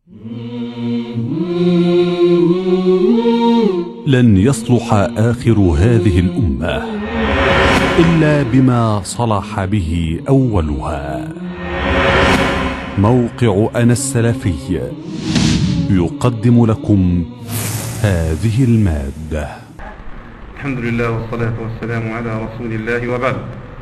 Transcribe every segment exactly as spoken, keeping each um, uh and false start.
لن يصلح آخر هذه الأمة إلا بما صلح به أولها. موقع أنا السلفي يقدم لكم هذه المادة. الحمد لله والصلاة والسلام على رسول الله، وبعد.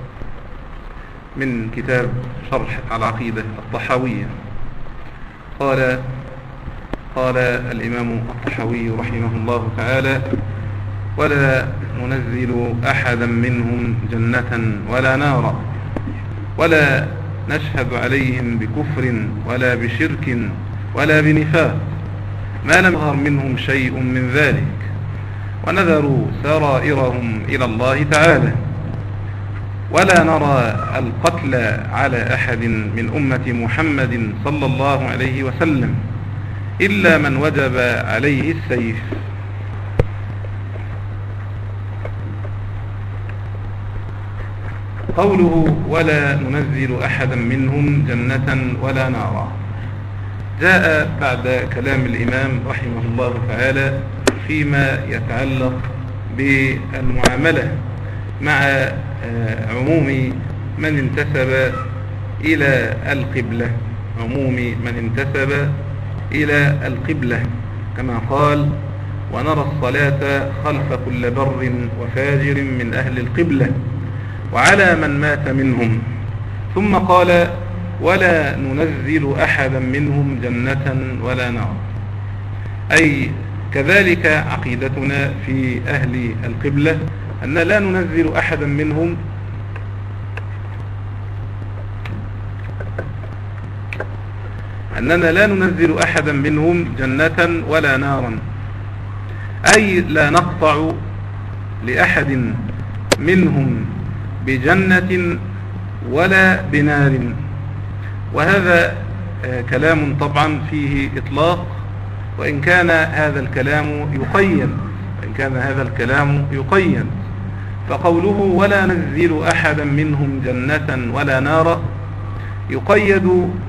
من كتاب شرح العقيدة الطحاوية. قال قال الإمام الطحاوي رحمه الله تعالى: ولا ننزل أحدا منهم جنة ولا نارا، ولا نشهد عليهم بكفر ولا بشرك ولا بنفاق، ما لم يظهر منهم شيء من ذلك، ونذروا سرائرهم إلى الله تعالى. ولا نرى القتل على أحد من أمة محمد صلى الله عليه وسلم إلا من وجب عليه السيف. قوله ولا ننزل أحدا منهم جنة ولا نارا جاء بعد كلام الإمام رحمه الله تعالى فيما يتعلق بالمعاملة مع عموم من انتسب إلى القبلة عموم من انتسب إلى القبلة كما قال: ونرى الصلاة خلف كل بر وفاجر من أهل القبلة وعلى من مات منهم. ثم قال: ولا ننزل أحدا منهم جنة ولا نار، أي كذلك عقيدتنا في أهل القبلة أن لا ننزل أحدا منهم أننا لا ننزل أحدا منهم جنة ولا نارا، أي لا نقطع لأحد منهم بجنة ولا بنار. وهذا كلام طبعا فيه إطلاق، وإن كان هذا الكلام يقيد وإن كان هذا الكلام يقيد فقوله ولا ننزل أحدا منهم جنة ولا نارا يقيد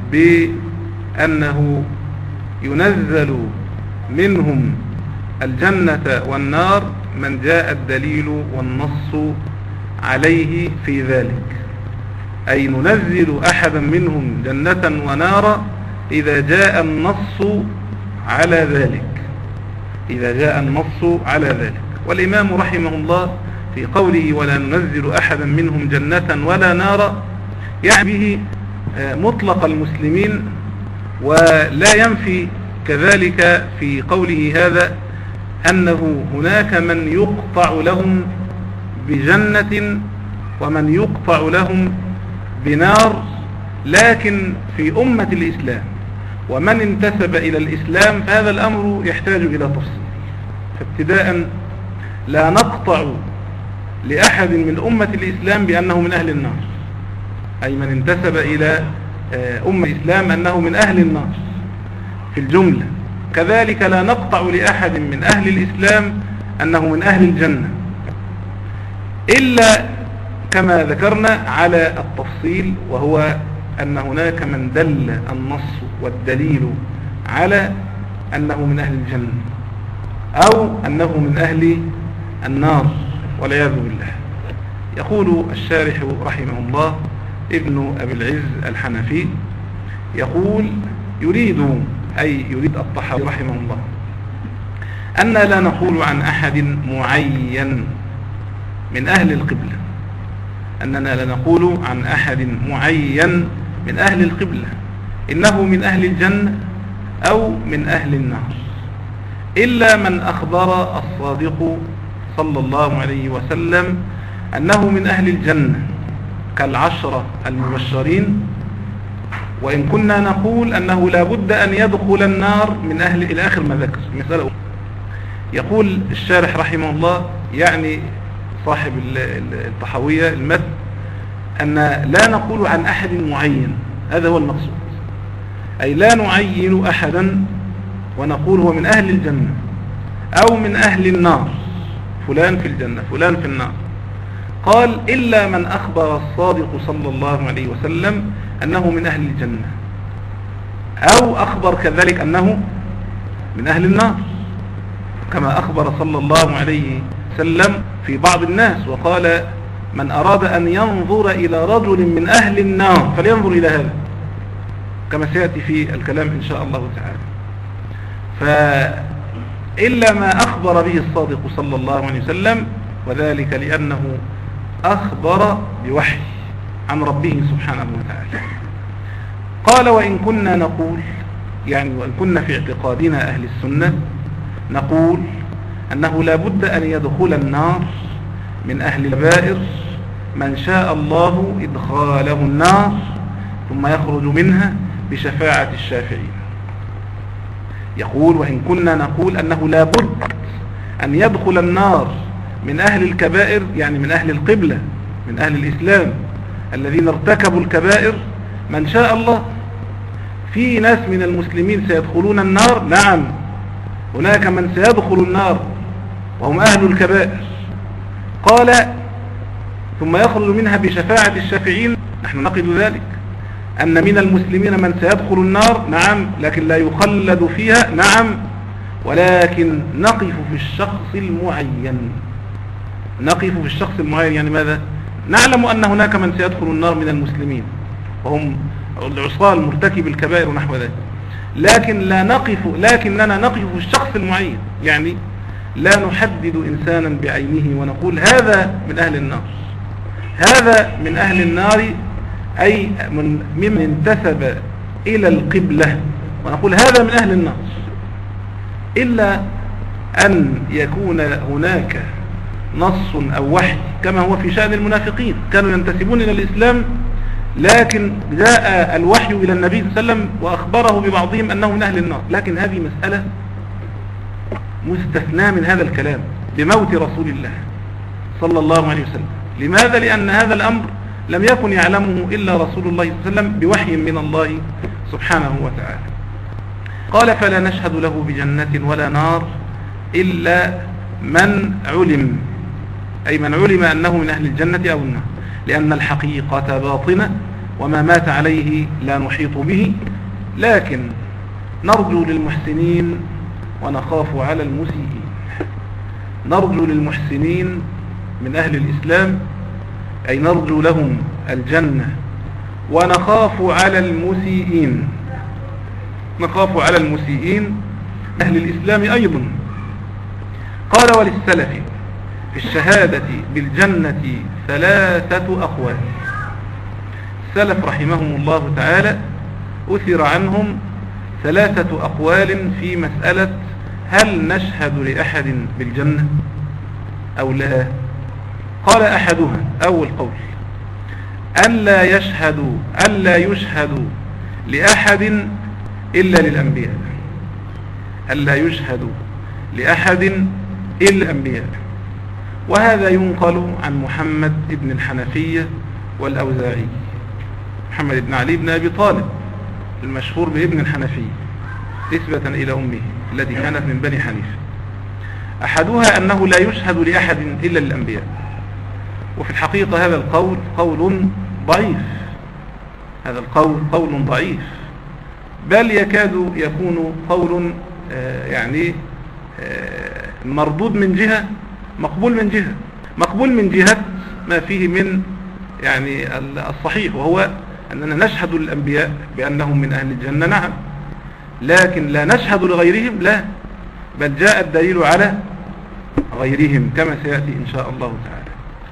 بأنه ينزل منهم الجنة والنار من جاء الدليل والنص عليه في ذلك، أي ننزل أحدا منهم جنة ونارا إذا جاء النص على ذلك إذا جاء النص على ذلك. والإمام رحمه الله في قوله ولا ننزل أحدا منهم جنة ولا نارا يعني به مطلق المسلمين، ولا ينفي كذلك في قوله هذا أنه هناك من يقطع لهم بجنة ومن يقطع لهم بنار، لكن في أمة الإسلام ومن انتسب إلى الإسلام فهذا الأمر يحتاج إلى تفصيل. فابتداء لا نقطع لأحد من أمة الإسلام بأنه من أهل النار، أي من انتسب إلى أمة الإسلام أنه من أهل النار في الجملة. كذلك لا نقطع لأحد من أهل الإسلام أنه من أهل الجنة، إلا كما ذكرنا على التفصيل، وهو أن هناك من دل النص والدليل على أنه من أهل الجنة أو أنه من أهل النار والعياذ بالله. يقول الشارح رحمه الله ابن أبي العز الحنفي، يقول يريد أي يريد الطحاوي رحمه الله أن لا نقول عن أحد معين من أهل القبلة أننا لا نقول عن أحد معين من أهل القبلة إنه من أهل الجنة أو من أهل النار، إلا من أخبر الصادق صلى الله عليه وسلم أنه من أهل الجنة كالعشرة المبشرين، وإن كنا نقول أنه لا بد أن يدخل النار من أهل إلى آخر ما ذكر. مثلا يقول الشارح رحمه الله يعني صاحب الطحاوية المتن أن لا نقول عن أحد معين، هذا هو المقصود، أي لا نعين أحدا ونقول هو من أهل الجنة أو من أهل النار، فلان في الجنة فلان في النار. قال إلا من أخبر الصادق صلى الله عليه وسلم أنه من أهل الجنة، أو أخبر كذلك أنه من أهل النار، كما أخبر صلى الله عليه وسلم في بعض الناس وقال: من أراد أن ينظر إلى رجل من أهل النار فلينظر إلى هذا، كما سيأتي في الكلام إن شاء الله تعالى. فإلا ما أخبر به الصادق صلى الله عليه وسلم، وذلك لأنه أخبر بوحي عن ربه سبحانه وتعالى. قال: وإن كنا نقول، يعني وإن كنا في اعتقادنا أهل السنة نقول أنه لا بد أن يدخل النار من أهل الكبائر من شاء الله إدخاله النار ثم يخرج منها بشفاعة الشافعين. يقول: وإن كنا نقول أنه لا بد أن يدخل النار من أهل الكبائر، يعني من أهل القبلة، من أهل الإسلام الذين ارتكبوا الكبائر، من شاء الله. في ناس من المسلمين سيدخلون النار، نعم، هناك من سيدخل النار وهم أهل الكبائر. قال: ثم يخرج منها بشفاعة الشافعين. نحن نعتقد ذلك، أن من المسلمين من سيدخل النار، نعم، لكن لا يخلد فيها، نعم، ولكن نقف في الشخص المعين. نقف في الشخص المعين يعني ماذا؟ نعلم أن هناك من سيدخل النار من المسلمين وهم العصاة المرتكب الكبائر ونحو ذلك، لكن لا نقف لكننا نقف في الشخص المعين، يعني لا نحدد إنسانا بعينه ونقول هذا من أهل النار، هذا من أهل النار، أي من ممن انتسب إلى القبلة، ونقول هذا من أهل النار، إلا أن يكون هناك نص أو وحي، كما هو في شأن المنافقين، كانوا ينتسبون إلى الإسلام لكن جاء الوحي إلى النبي صلى الله عليه وسلم وأخبره ببعضهم أنه من أهل النار. لكن هذه مسألة مستثنى من هذا الكلام بموت رسول الله صلى الله عليه وسلم. لماذا؟ لأن هذا الأمر لم يكن يعلمه إلا رسول الله صلى الله عليه وسلم بوحي من الله سبحانه وتعالى. قال: فلا نشهد له بجنة ولا نار إلا من علم، أي من علم أنه من أهل الجنة أو النار، لأن الحقيقة باطنة وما مات عليه لا نحيط به، لكن نرجو للمحسنين ونخاف على المسيئين. نرجو للمحسنين من أهل الإسلام، أي نرجو لهم الجنة، ونخاف على المسيئين، نخاف على المسيئين أهل الإسلام أيضا. قال: وللسلف في الشهادة بالجنة ثلاثة أقوال. السلف رحمهم الله تعالى أثر عنهم ثلاثة أقوال في مسألة هل نشهد لأحد بالجنة أو لا. قال: أحدها، أول قول، ألا يشهد ألا يشهد لأحد إلا للأنبياء، ألا يشهد لأحد إلا الأنبياء. وهذا ينقل عن محمد بن الحنفية والأوزاعي، محمد بن علي بن أبي طالب المشهور بابن الحنفية نسبة إلى أمه التي كانت من بني حنيفة. أحدها أنه لا يشهد لأحد إلا الأنبياء، وفي الحقيقة هذا القول قول ضعيف، هذا القول قول ضعيف، بل يكاد يكون قول آه يعني آه مردود من جهة، مقبول من جهة، مقبول من جهة ما فيه من يعني الصحيح، وهو أننا نشهد للأنبياء بأنهم من أهل الجنة، نعم، لكن لا نشهد لغيرهم، لا، بل جاء الدليل على غيرهم كما سيأتي إن شاء الله تعالى.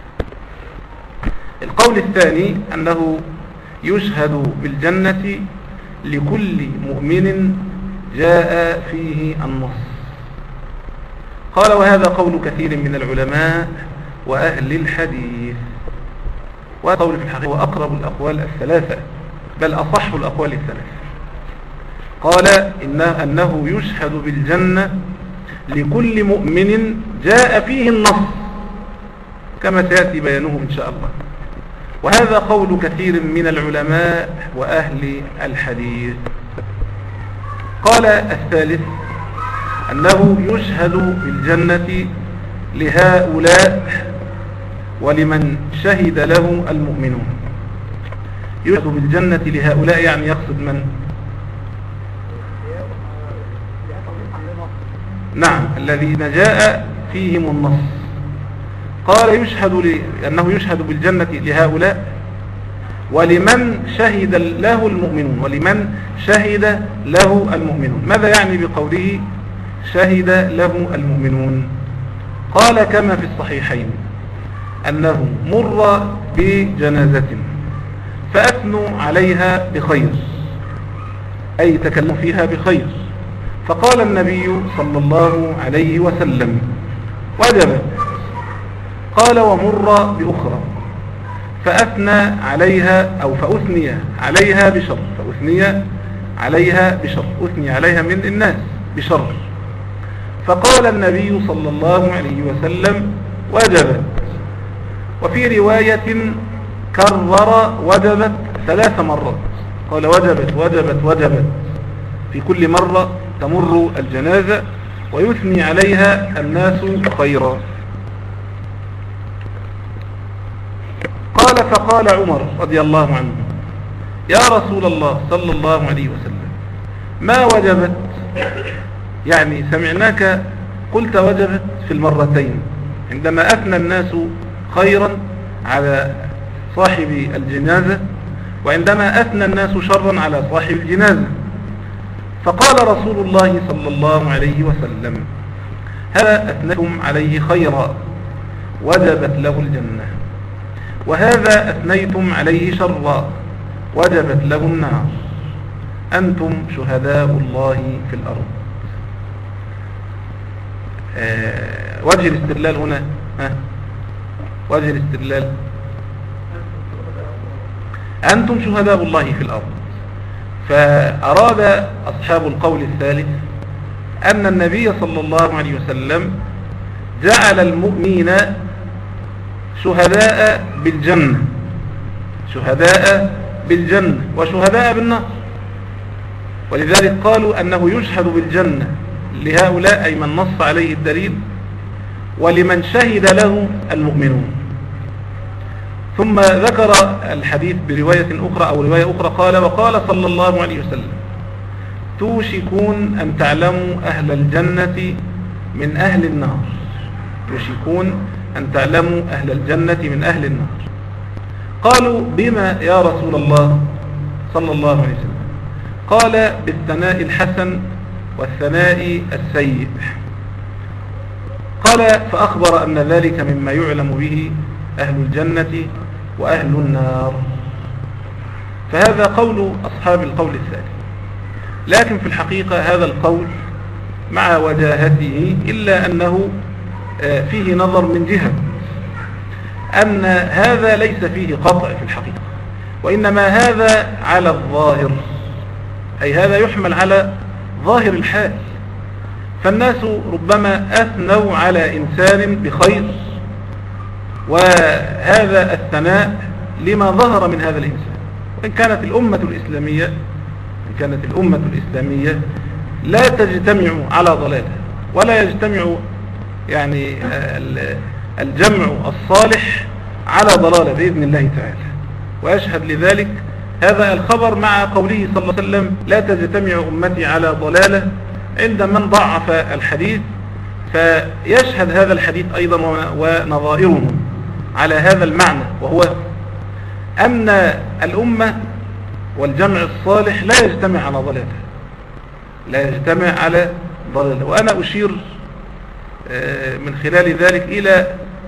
القول الثاني أنه يشهد بالجنة لكل مؤمن جاء فيه النص. قال: وهذا قول كثير من العلماء وأهل الحديث، وقول في الحقيقة وأقرب الأقوال الثلاثة، بل أصح الأقوال الثلاثة. قال: إن أنه يشهد بالجنة لكل مؤمن جاء فيه النص، كما سيأتي بيانه إن شاء الله. وهذا قول كثير من العلماء وأهل الحديث. قال: الثالث أنه يشهد بالجنة لهؤلاء ولمن شهد له المؤمنون. يشهد بالجنة لهؤلاء يعني يقصد من؟ نعم الذين جاء فيهم النص. قال يشهد لأنه يشهد بالجنة لهؤلاء ولمن شهد له المؤمنون، ولمن شهد له المؤمنون. ماذا يعني بقوله شهد له المؤمنون؟ قال كما في الصحيحين أنه مر بجنازة فأثنوا عليها بخير، أي تكلموا فيها بخير، فقال النبي صلى الله عليه وسلم وجبت. قال ومر بأخرى فأثنى عليها أو فأثني عليها بشر، فأثني عليها بشر، أثني عليها من الناس بشر، فقال النبي صلى الله عليه وسلم وجبت. وفي رواية كرر وجبت ثلاث مرات، قال وجبت وجبت وجبت، في كل مرة تمر الجنازة ويثني عليها الناس خيرا. قال فقال عمر رضي الله عنه يا رسول الله صلى الله عليه وسلم ما وجبت؟ يعني سمعناك قلت وجبت في المرتين عندما أثنى الناس خيرا على صاحب الجنازة وعندما أثنى الناس شرا على صاحب الجنازة. فقال رسول الله صلى الله عليه وسلم هذا أثنيتم عليه خيرا وجبت له الجنة، وهذا أثنيتم عليه شرا وجبت له النار، أنتم شهداء الله في الأرض. آه وجه الاستدلال هنا، ها وجه الاستدلال أنتم شهداء الله في الأرض. فأراد أصحاب القول الثالث أن النبي صلى الله عليه وسلم جعل المؤمنين شهداء بالجنة، شهداء بالجنة وشهداء بالنار، ولذلك قالوا أنه يشهد بالجنة لهؤلاء أي من نص عليه الدليل ولمن شهد له المؤمنون. ثم ذكر الحديث برواية أخرى أو رواية أخرى قال وقال صلى الله عليه وسلم توشكون أن تعلموا أهل الجنة من أهل النار، توشكون أن تعلموا أهل الجنة من أهل النار. قالوا بما يا رسول الله صلى الله عليه وسلم؟ قال بالثناء الحسن والثناء السيء. قال فأخبر أن ذلك مما يعلم به أهل الجنة وأهل النار. فهذا قول أصحاب القول الثاني، لكن في الحقيقة هذا القول مع وجاهته إلا أنه فيه نظر من جهة أن هذا ليس فيه قطع في الحقيقة، وإنما هذا على الظاهر، أي هذا يحمل على ظاهر الحال. فالناس ربما أثنوا على إنسان بخير، وهذا الثناء لما ظهر من هذا الإنسان. وإن كانت الأمة الإسلامية إن كانت الأمة الإسلامية لا تجتمع على ضلالة، ولا يجتمع يعني الجمع الصالح على ضلالة بإذن الله تعالى. ويشهد لذلك هذا الخبر مع قوله صلى الله عليه وسلم لا تجتمع أمتي على ضلالة عند من ضعف الحديث. فيشهد هذا الحديث أيضا ونظائره على هذا المعنى، وهو أن الأمة والجمع الصالح لا يجتمع على ضلالة، لا يجتمع على ضلالة. وأنا أشير من خلال ذلك إلى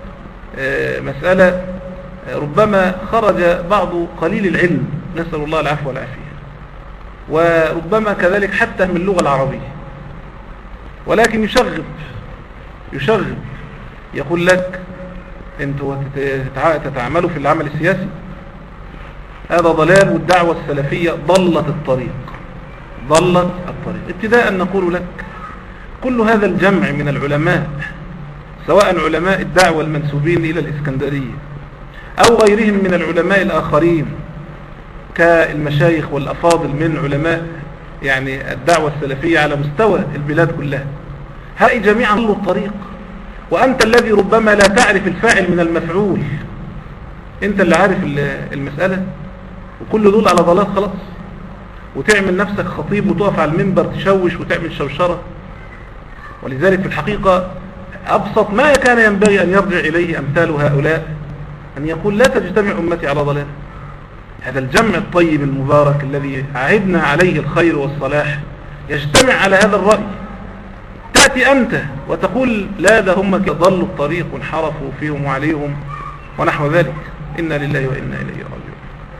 مسألة ربما خرج بعض قليل العلم، نسأل الله العفو والعافية، وربما كذلك حتى من اللغة العربية، ولكن يشغب يشغب يقول لك انتوا تتعاملوا في العمل السياسي، هذا ضلال، والدعوة السلفية ضلت الطريق ضلت الطريق. ابتداء نقول لك كل هذا الجمع من العلماء، سواء علماء الدعوة المنسوبين إلى الإسكندرية أو غيرهم من العلماء الآخرين كالمشايخ والأفاضل من علماء يعني الدعوة السلفية على مستوى البلاد كلها، هؤلاء جميعا ضلوا الطريق، وأنت الذي ربما لا تعرف الفاعل من المفعول، أنت اللي عارف المسألة، وكل دول على ضلال خلاص، وتعمل نفسك خطيب وتقف على المنبر تشوش وتعمل شوشرة. ولذلك في الحقيقة أبسط ما كان ينبغي أن يرجع إليه أمثال هؤلاء أن يقول لا تجتمع أمتي على ضلال. هذا الجمع الطيب المبارك الذي عهدنا عليه الخير والصلاح يجتمع على هذا الرأي. تأتي أنت وتقول لا ده هم ضلوا الطريق وانحرفوا فيهم وعليهم ونحو ذلك. إنا لله وإنا إليه راجعون.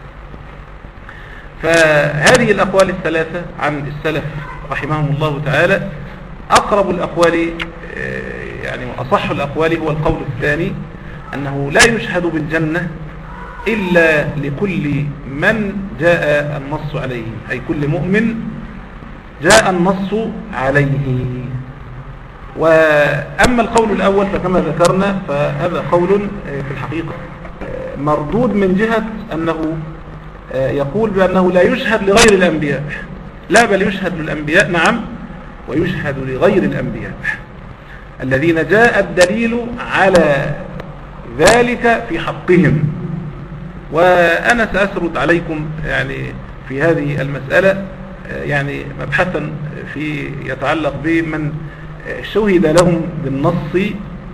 فهذه الأقوال الثلاثة عن السلف رحمهم الله تعالى أقرب الأقوال يعني وأصح الأقوال هو القول الثاني، أنه لا يشهد بالجنة إلا لكل من جاء النص عليه، أي كل مؤمن جاء النص عليه. وأما القول الأول فكما ذكرنا فهذا قول في الحقيقة مردود من جهة أنه يقول بأنه لا يشهد لغير الأنبياء، لا بل يشهد للأنبياء نعم، ويشهد لغير الأنبياء الذين جاء الدليل على ذلك في حقهم. وأنا سأسرد عليكم يعني في هذه المسألة يعني مبحثا في يتعلق بمن شهد لهم بالنص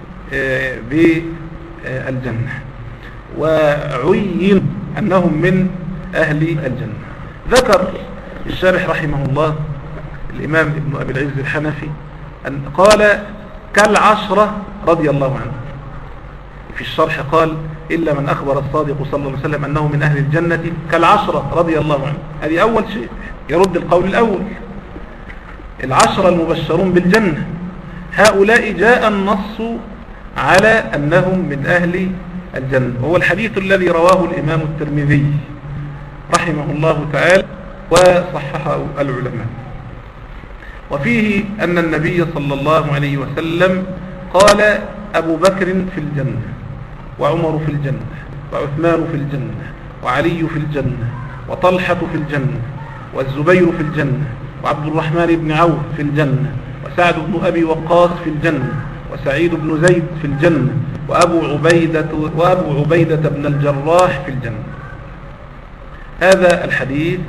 بالجنة وعين أنهم من أهل الجنة. ذكر الشارح رحمه الله الإمام ابن أبي العز الحنفي أن قال كالعشرة رضي الله عنه. في الشرح قال إلا من أخبر الصادق صلى الله عليه وسلم أنه من أهل الجنة كالعشرة رضي الله عنه. هذه أول شيء يرد القول الأول. العشرة المبشرون بالجنة هؤلاء جاء النص على أنهم من أهل الجنة، وهو الحديث الذي رواه الإمام الترمذي رحمه الله تعالى وصححه العلماء. وفيه أن النبي صلى الله عليه وسلم قال أبو بكر في الجنة، وعمر في الجنة، وعثمان في الجنة، وعلي في الجنة، وطلحة في الجنة، والزبير في الجنة، وعبد الرحمن بن عوف في الجنة، وسعد بن أبي وقاص في الجنة، وسعيد بن زيد في الجنة، وأبو عبيدة, وأبو عبيدة بن الجراح في الجنة. هذا الحديث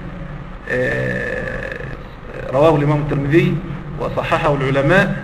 رواه الإمام الترمذي وصححه العلماء،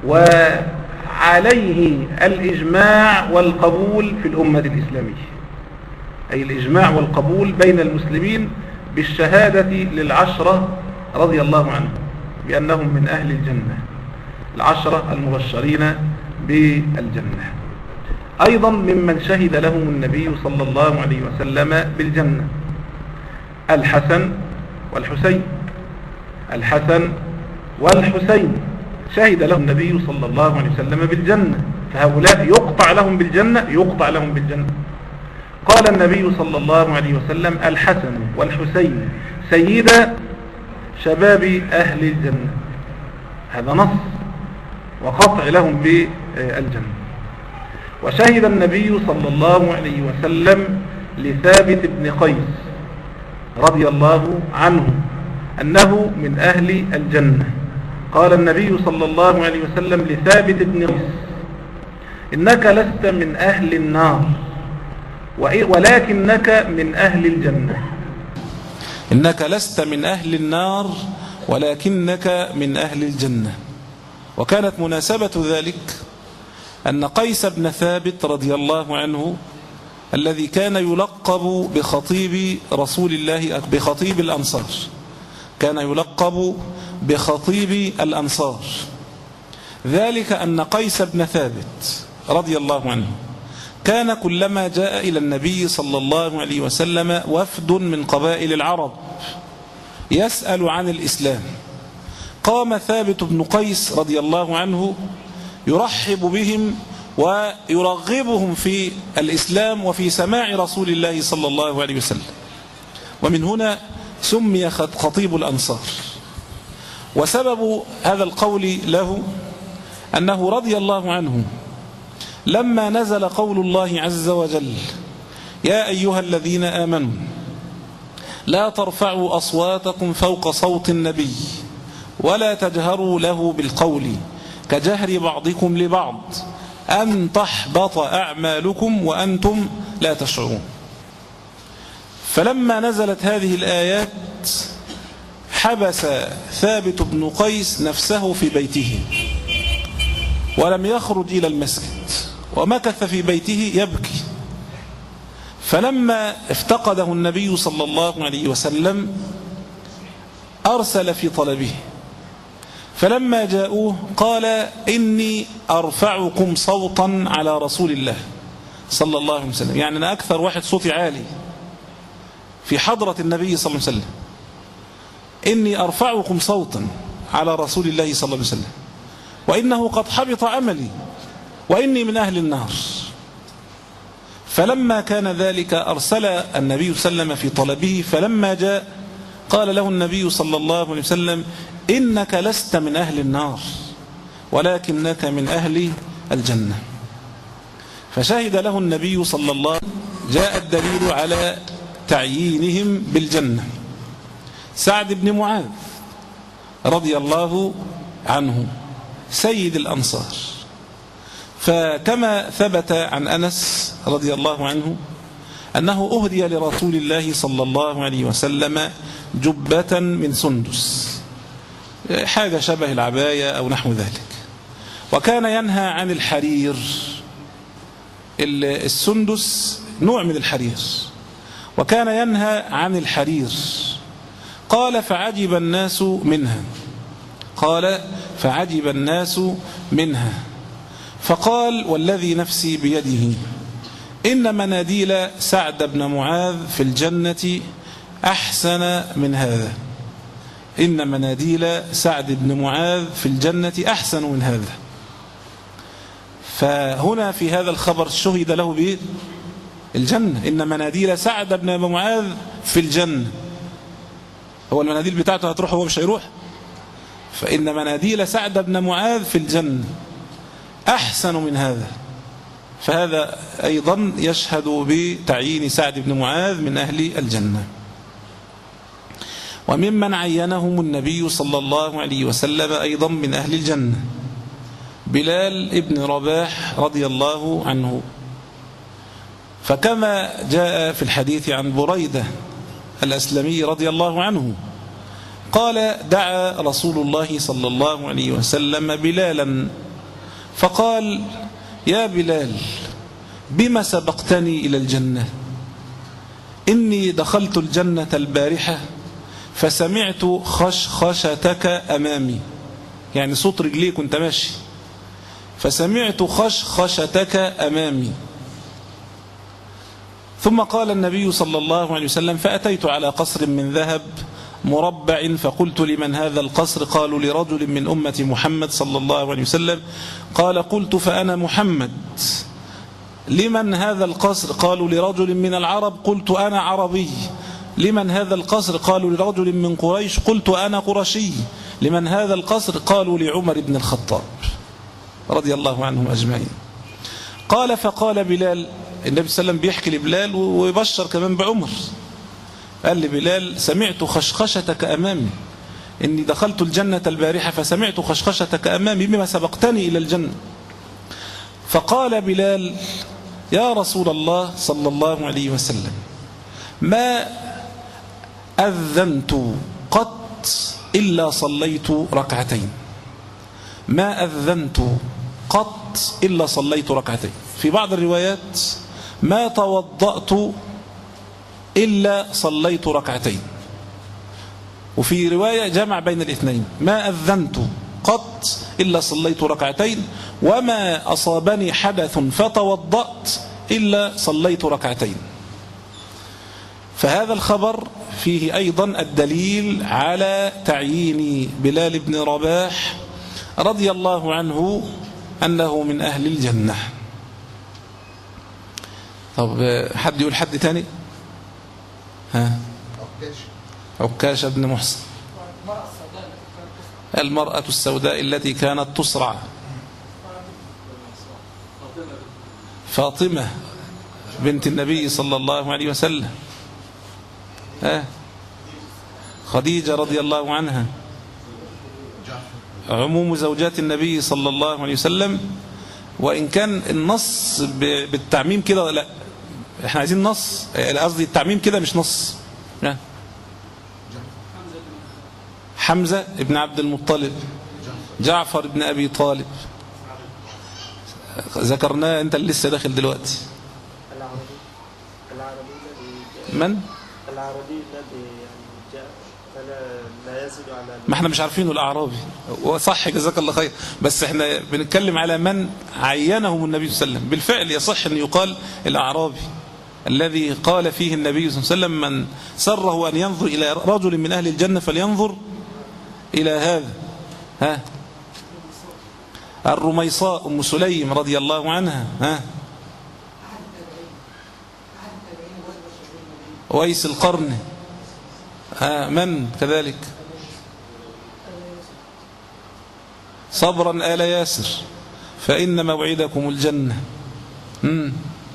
وعليه الإجماع والقبول في الأمة الإسلامية، أي الإجماع والقبول بين المسلمين بالشهادة للعشرة رضي الله عنهم بأنهم من أهل الجنة، العشرة المبشرين بالجنة. أيضا ممن شهد لهم النبي صلى الله عليه وسلم بالجنة الحسن والحسين، الحسن والحسين شهد لهم النبي صلى الله عليه وسلم بالجنة، فهؤلاء يقطع لهم بالجنة، يقطع لهم بالجنة. قال النبي صلى الله عليه وسلم الحسن والحسين سيدا شباب أهل الجنة. هذا نص وقطع لهم بالجنة. وشهد النبي صلى الله عليه وسلم لثابت بن قيس رضي الله عنه أنه من أهل الجنة. قال النبي صلى الله عليه وسلم لثابت بن قيس إنك لست من أهل النار ولكنك من أهل الجنة. إنك لست من أهل النار ولكنك من أهل الجنة. وكانت مناسبة ذلك أن قيس بن ثابت رضي الله عنه الذي كان يلقب بخطيب رسول الله بخطيب الأنصار، كان يلقب بخطيب الأنصار، ذلك أن قيس بن ثابت رضي الله عنه كان كلما جاء إلى النبي صلى الله عليه وسلم وفد من قبائل العرب يسأل عن الإسلام، قام ثابت بن قيس رضي الله عنه يرحب بهم ويرغبهم في الإسلام وفي سماع رسول الله صلى الله عليه وسلم. ومن هنا سمي خطيب الأنصار. وسبب هذا القول له أنه رضي الله عنه لما نزل قول الله عز وجل يا أيها الذين آمنوا لا ترفعوا أصواتكم فوق صوت النبي ولا تجهروا له بالقول كجهر بعضكم لبعض أن تحبط أعمالكم وأنتم لا تشعرون. فلما نزلت هذه الآيات حبس ثابت بن قيس نفسه في بيته ولم يخرج إلى المسجد ومكث في بيته يبكي. فلما افتقده النبي صلى الله عليه وسلم أرسل في طلبه، فلما جاءوه قال إني أرفعكم صوتا على رسول الله صلى الله عليه وسلم، يعني أنا أكثر واحد صوتي عالي في حضرة النبي صلى الله عليه وسلم، إني أرفعكم صوتا على رسول الله صلى الله عليه وسلم، وإنه قد حبط عملي وإني من أهل النار. فلما كان ذلك أرسل النبي صلى الله عليه وسلم في طلبه، فلما جاء قال له النبي صلى الله عليه وسلم إنك لست من أهل النار ولكنك من أهل الجنة. فشهد له النبي صلى الله عليه وسلم. جاء الدليل على تعيينهم بالجنة. سعد بن معاذ رضي الله عنه سيد الأنصار، فكما ثبت عن أنس رضي الله عنه أنه أهدي لرسول الله صلى الله عليه وسلم جبة من سندس، حاجة شبه العباية أو نحو ذلك، وكان ينهى عن الحرير. السندس نوع من الحرير، وكان ينهى عن الحرير. قال فعجب الناس منها قال فعجب الناس منها فقال والذي نفسي بيده إن مناديل سعد بن معاذ في الجنة أحسن من هذا إن مناديل سعد بن معاذ في الجنة أحسن من هذا. فهنا في هذا الخبر شهد له بالجنة، إن مناديل سعد بن معاذ في الجنة. هو المناديل بتاعته هتروح هو مش هيروح، فإن مناديل سعد بن معاذ في الجنة أحسن من هذا. فهذا أيضا يشهد بتعيين سعد بن معاذ من أهل الجنة. وممن عينهم النبي صلى الله عليه وسلم أيضا من أهل الجنة بلال ابن رباح رضي الله عنه. فكما جاء في الحديث عن بريدة الأسلمي رضي الله عنه قال دعا رسول الله صلى الله عليه وسلم بلالا فقال يا بلال بما سبقتني إلى الجنة؟ إني دخلت الجنة البارحة فسمعت خشخشتك أمامي، يعني صوت رجليك كنت ماشي، فسمعت خشخشتك أمامي. ثم قال النبي صلى الله عليه وسلم فأتيت على قصر من ذهب مربع فقلت لمن هذا القصر؟ قالوا لرجل من أمة محمد صلى الله عليه وسلم. قال قلت فأنا محمد. لمن هذا القصر؟ قالوا لرجل من العرب. قلت أنا عربي. لمن هذا القصر؟ قالوا لرجل من قريش. قلت أنا قرشي. لمن هذا القصر؟ قالوا لعمر بن الخطاب رضي الله عنهم أجمعين. قال فقال بلال، النبي صلى الله عليه وسلم بيحكي لبلال ويبشر كمان بعمر، قال لبلال سمعت خشخشتك أمامي، إني دخلت الجنة البارحة فسمعت خشخشتك أمامي بما سبقتني إلى الجنة. فقال بلال يا رسول الله صلى الله عليه وسلم ما أذنت قط إلا صليت ركعتين ما أذنت قط إلا صليت ركعتين. في بعض الروايات ما توضأت إلا صليت ركعتين، وفي رواية جمع بين الاثنين ما أذنت قط إلا صليت ركعتين وما أصابني حدث فتوضأت إلا صليت ركعتين. فهذا الخبر فيه أيضا الدليل على تعيين بلال بن رباح رضي الله عنه أنه من أهل الجنة. طب حد يقول حد تاني؟ ها عكاشة بن محسن، المرأة السوداء التي كانت تصرع، فاطمة بنت النبي صلى الله عليه وسلم، ها خديجة رضي الله عنها، عموم زوجات النبي صلى الله عليه وسلم. وإن كان النص بالتعميم كده لا، احنا عايزين نص، قصدي التعميم كده مش نص. حمزة ابن عبد المطلب، جعفر ابن أبي طالب، ذكرناه أنت اللي لسه داخل دلوقتي. العربي العربي الذي من؟ العربي الذي جاء فلا لا يزيد على ما احنا مش عارفينه الأعرابي. صح جزاك الله خير، بس احنا بنتكلم على من عينهم النبي صلى الله عليه وسلم. بالفعل يصح أن يقال الأعرابي الذي قال فيه النبي صلى الله عليه وسلم من سره أن ينظر إلى رجل من أهل الجنة فلينظر إلى هذا. ها الرميصاء أم سليم رضي الله عنها. ها ويس القرن. ها من كذلك؟ صبرا آل ياسر فإن موعدكم الجنة. مم.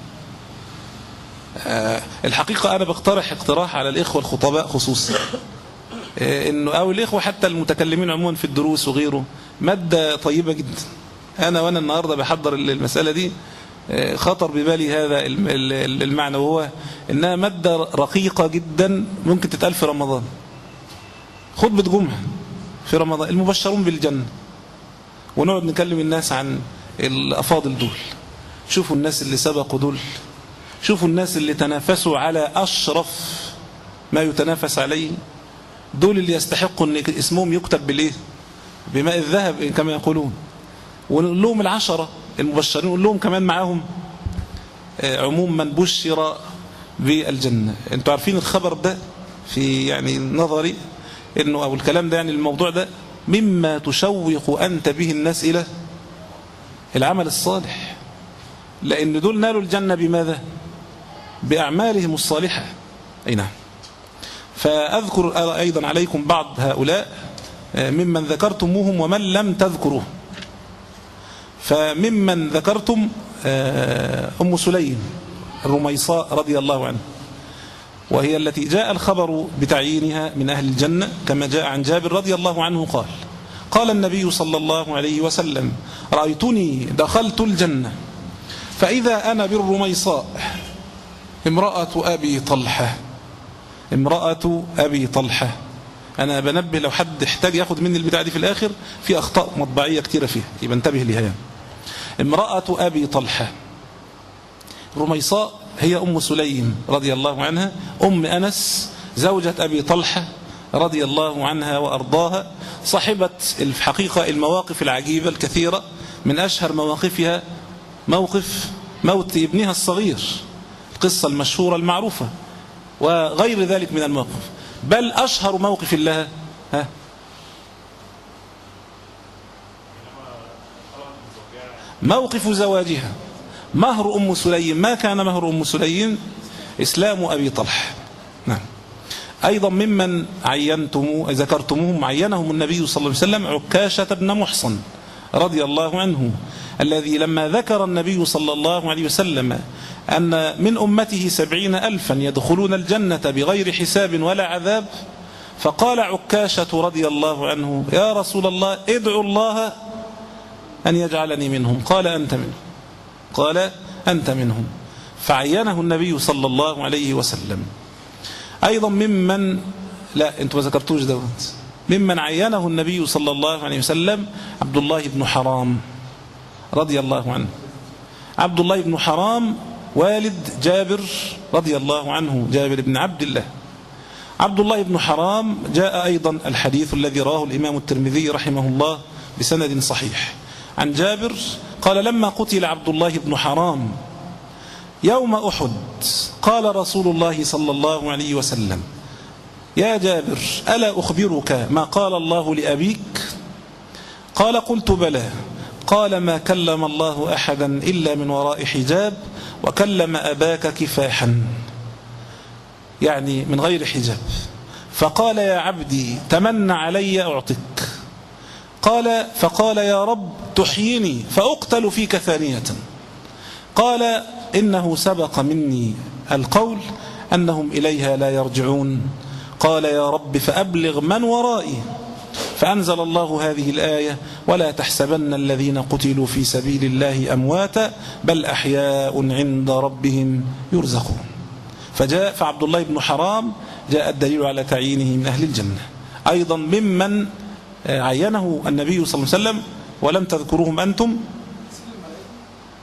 آه الحقيقة أنا بقترح اقتراح على الإخوة الخطباء خصوصا، آه إنه أو الإخوة حتى المتكلمين عموما في الدروس وغيره، مادة طيبة جدا. أنا وأنا النهاردة بحضر المسألة دي آه خطر ببالي هذا المعنى، وهو إنها مادة رقيقة جدا ممكن تتقال في رمضان، خطبة جمعة في رمضان، المبشرون بالجنة، ونقعد نكلم الناس عن الأفاضل دول. شوفوا الناس اللي سبقوا دول، شوفوا الناس اللي تنافسوا على أشرف ما يتنافس عليه، دول اللي يستحقوا أن اسمهم يكتب بالإيه؟ بماء الذهب كما يقولون. ونقول لهم العشرة المبشرين، نقول لهم كمان معاهم عموم من بشر بالجنة. انتوا عارفين الخبر ده في يعني نظري انه او الكلام ده يعني الموضوع ده مما تشوق أنت به الناس إلى العمل الصالح، لأن دول نالوا الجنة بماذا؟ بأعمالهم الصالحة. أي نعم. فأذكر أيضا عليكم بعض هؤلاء ممن ذكرتموهم ومن لم تذكروه. فممن ذكرتم أم سليم الرميصاء رضي الله عنها، وهي التي جاء الخبر بتعيينها من أهل الجنة كما جاء عن جابر رضي الله عنه قال: قال النبي صلى الله عليه وسلم: رأيتني دخلت الجنة فإذا أنا بالرميصاء امرأة أبي طلحة. امرأة أبي طلحة. أنا بنبه لو حد احتاج ياخد مني البتاع دي في الآخر، في أخطاء مطبعية كتيرة فيها، يبقى انتبه لها يعني. امرأة أبي طلحة. الرميصاء هي أم سليم رضي الله عنها، أم أنس زوجة أبي طلحة رضي الله عنها وأرضاها، صاحبة الحقيقة المواقف العجيبة الكثيرة. من أشهر مواقفها موقف موت ابنها الصغير، القصة المشهورة المعروفة، وغير ذلك من المواقف. بل أشهر موقف لها ها موقف زواجها. مهر أم سليم، ما كان مهر أم سليم؟ إسلام أبي طلحة. نعم. أيضا ممن عينتم ذكرتموهم عينهم النبي صلى الله عليه وسلم عكاشة بن محصن رضي الله عنه، الذي لما ذكر النبي صلى الله عليه وسلم أن من أمته سبعين ألفا يدخلون الجنة بغير حساب ولا عذاب، فقال عكاشة رضي الله عنه: يا رسول الله ادعو الله أن يجعلني منهم. قال أنت منهم. قال أنت منهم. فعينه النبي صلى الله عليه وسلم. أيضا ممن لا أنتم ما ذكرتوش دوت، ممن عينه النبي صلى الله عليه وسلم عبد الله بن حرام رضي الله عنه. عبد الله بن حرام والد جابر رضي الله عنه، جابر بن عبد الله. عبد الله بن حرام جاء أيضا الحديث الذي رواه الإمام الترمذي رحمه الله بسند صحيح عن جابر قال: لما قتل عبد الله بن حرام يوم أحد قال رسول الله صلى الله عليه وسلم: يا جابر ألا أخبرك ما قال الله لأبيك؟ قال: قلت بلى. قال: ما كلم الله أحدا إلا من وراء حجاب، وكلم أباك كفاحا، يعني من غير حجاب. فقال: يا عبدي تمنى علي أعطك. قال: فقال: يا رب تحييني فأقتل فيك ثانية. قال: إنه سبق مني القول أنهم إليها لا يرجعون. قال: يا رب فأبلغ من ورائي. فأنزل الله هذه الآية: ولا تحسبن الذين قتلوا في سبيل الله أمواتا بل أحياء عند ربهم يرزقون. فجاء فعبد الله بن حرام جاء الدليل على تعيينه من أهل الجنة. أيضا ممن عينه النبي صلى الله عليه وسلم ولم تذكروهم أنتم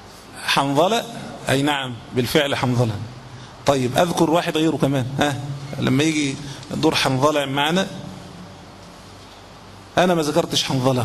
حنظلة؟ أي نعم بالفعل حنظلة. طيب أذكر واحد غيره كمان، ها لما يجي دور حنظلة معنا. أنا ما ذكرتش حنظلة.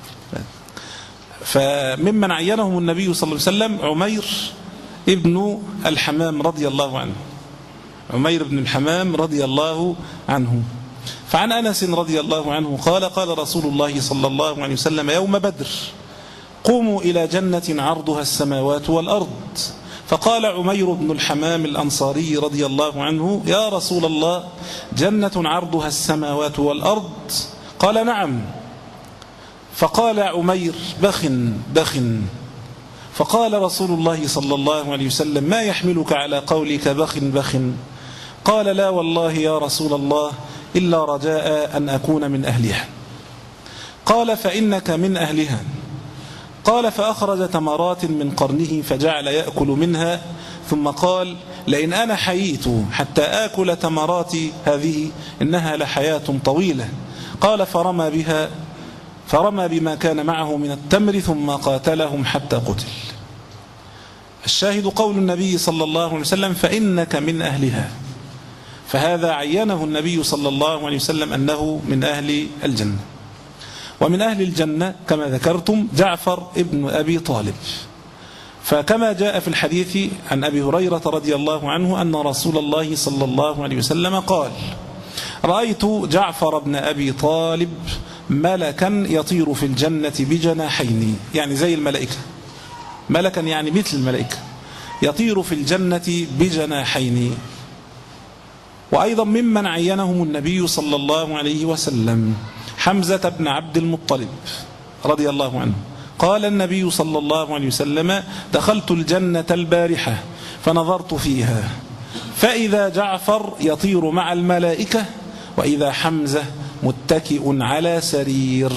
فممن عينهم النبي صلى الله عليه وسلم عمير ابن الحمام رضي الله عنه، عمير بن الحمام رضي الله عنه. فعن أنس رضي الله عنه قال قال رسول الله صلى الله عليه وسلم يوم بدر قوموا إلى جنة عرضها السماوات والأرض. فقال عمير بن الحمام الأنصاري رضي الله عنه يا رسول الله جنة عرضها السماوات والأرض؟ قال نعم. فقال عمير بخ بخ. فقال رسول الله صلى الله عليه وسلم ما يحملك على قولك بخ بخ؟ قال لا والله يا رسول الله إلا رجاء أن أكون من أهلها. قال فإنك من أهلها. قال فأخرج تمرات من قرنه فجعل يأكل منها، ثم قال لئن أنا حييت حتى آكل تمرات هذه إنها لحياة طويلة. قال فرمى بها فرمى بما كان معه من التمر ثم قاتلهم حتى قتل. الشاهد قول النبي صلى الله عليه وسلم فإنك من أهلها، فهذا عينه النبي صلى الله عليه وسلم أنه من أهل الجنة. ومن أهل الجنة كما ذكرتم جعفر ابن أبي طالب، فكما جاء في الحديث عن أبي هريرة رضي الله عنه أن رسول الله صلى الله عليه وسلم قال رأيت جعفر بن أبي طالب ملكا يطير في الجنة بجناحين، يعني زي الملائكة، ملكا يعني مثل الملائكة يطير في الجنة بجناحين. وأيضا ممن عينهم النبي صلى الله عليه وسلم حمزة بن عبد المطلب رضي الله عنه قال النبي صلى الله عليه وسلم دخلت الجنة البارحة فنظرت فيها فإذا جعفر يطير مع الملائكة وإذا حمزة متكئ على سرير.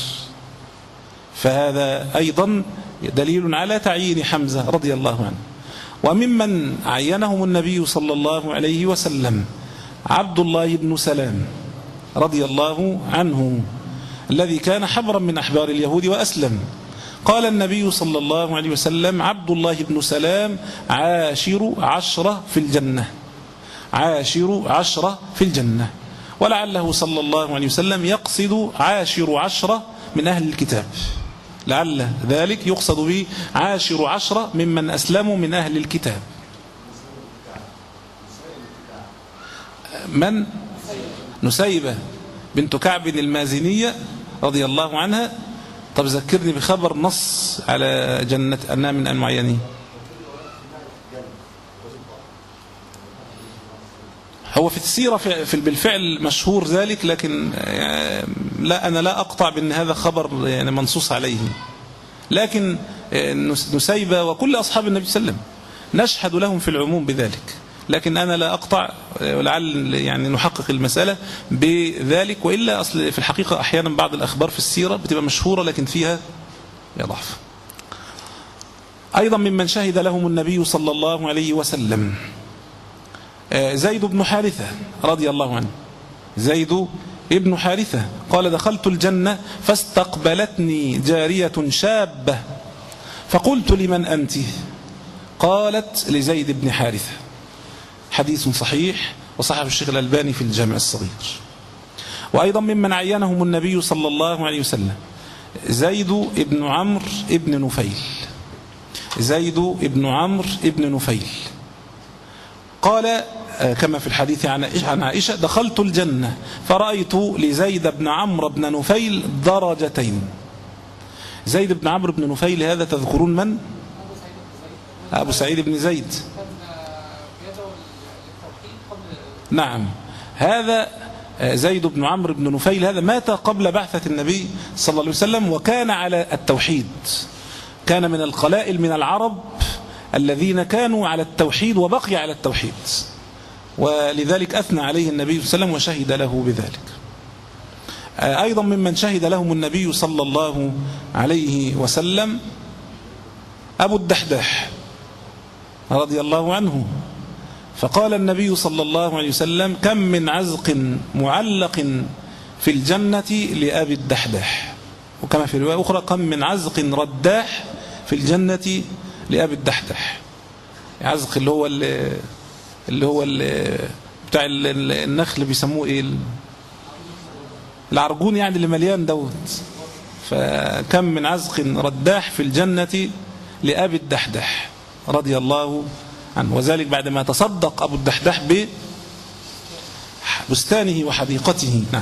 فهذا أيضا دليل على تعيين حمزة رضي الله عنه. وممن عينهم النبي صلى الله عليه وسلم عبد الله بن سلام رضي الله عنه الذي كان حبرا من أحبار اليهود وأسلم. قال النبي صلى الله عليه وسلم عبد الله بن سلام عاشر عشرة في الجنة، عاشر عشرة في الجنة. ولعله صلى الله عليه وسلم يقصد عاشر عشرة من أهل الكتاب، لعل ذلك يقصد به عاشر عشرة ممن أسلموا من أهل الكتاب. من؟ نسيبة بنت كعب المازنية رضي الله عنها. طب ذكرني بخبر نص على جنة أنها من المعينين. هو في السيرة في بالفعل مشهور ذلك، لكن لا أنا لا أقطع بأن هذا خبر يعني منصوص عليه، لكن نسيبة وكل أصحاب النبي صلى الله عليه وسلم نشهد لهم في العموم بذلك، لكن أنا لا أقطع، ولعل يعني نحقق المسألة بذلك. وإلا أصل في الحقيقة أحيانا بعض الأخبار في السيرة بتبقى مشهورة لكن فيها ضعف. أيضا ممن شهد لهم النبي صلى الله عليه وسلم زيد بن حارثة رضي الله عنه. زيد ابن حارثة قال دخلت الجنة فاستقبلتني جارية شابة فقلت لمن أنت؟ قالت لزيد بن حارثة. حديث صحيح وصححه الشيخ الألباني في الجامع الصغير. وأيضا ممن عينهم النبي صلى الله عليه وسلم زيد بن عمرو بن نفيل. زيد بن عمرو بن نفيل قال كما في الحديث عن عائشة دخلت الجنة فرأيت لزيد بن عمرو بن نفيل درجتين. زيد بن عمرو بن نفيل هذا تذكرون من؟ أبو سعيد بن زيد. نعم، هذا زيد بن عمرو بن نفيل هذا مات قبل بعثة النبي صلى الله عليه وسلم، وكان على التوحيد، كان من القلائل من العرب الذين كانوا على التوحيد وبقي على التوحيد، ولذلك أثنى عليه النبي صلى الله عليه وسلم وشهد له بذلك. أيضا ممن شهد لهم النبي صلى الله عليه وسلم أبو الدحداح رضي الله عنه. فقال النبي صلى الله عليه وسلم كم من عزق معلق في الجنة لأبي الدحداح، وكما في رواية أخرى كم من عزق رداح في الجنة لأبي الدحدح. عزق اللي هو اللي, اللي هو اللي بتاع النخل بيسموه ايه، العرجون يعني اللي مليان دوت. فكم من عزق رداح في الجنة لأبي الدحدح رضي الله عنه، وذلك بعدما تصدق أبو الدحدح ببستانه وحديقته. نعم.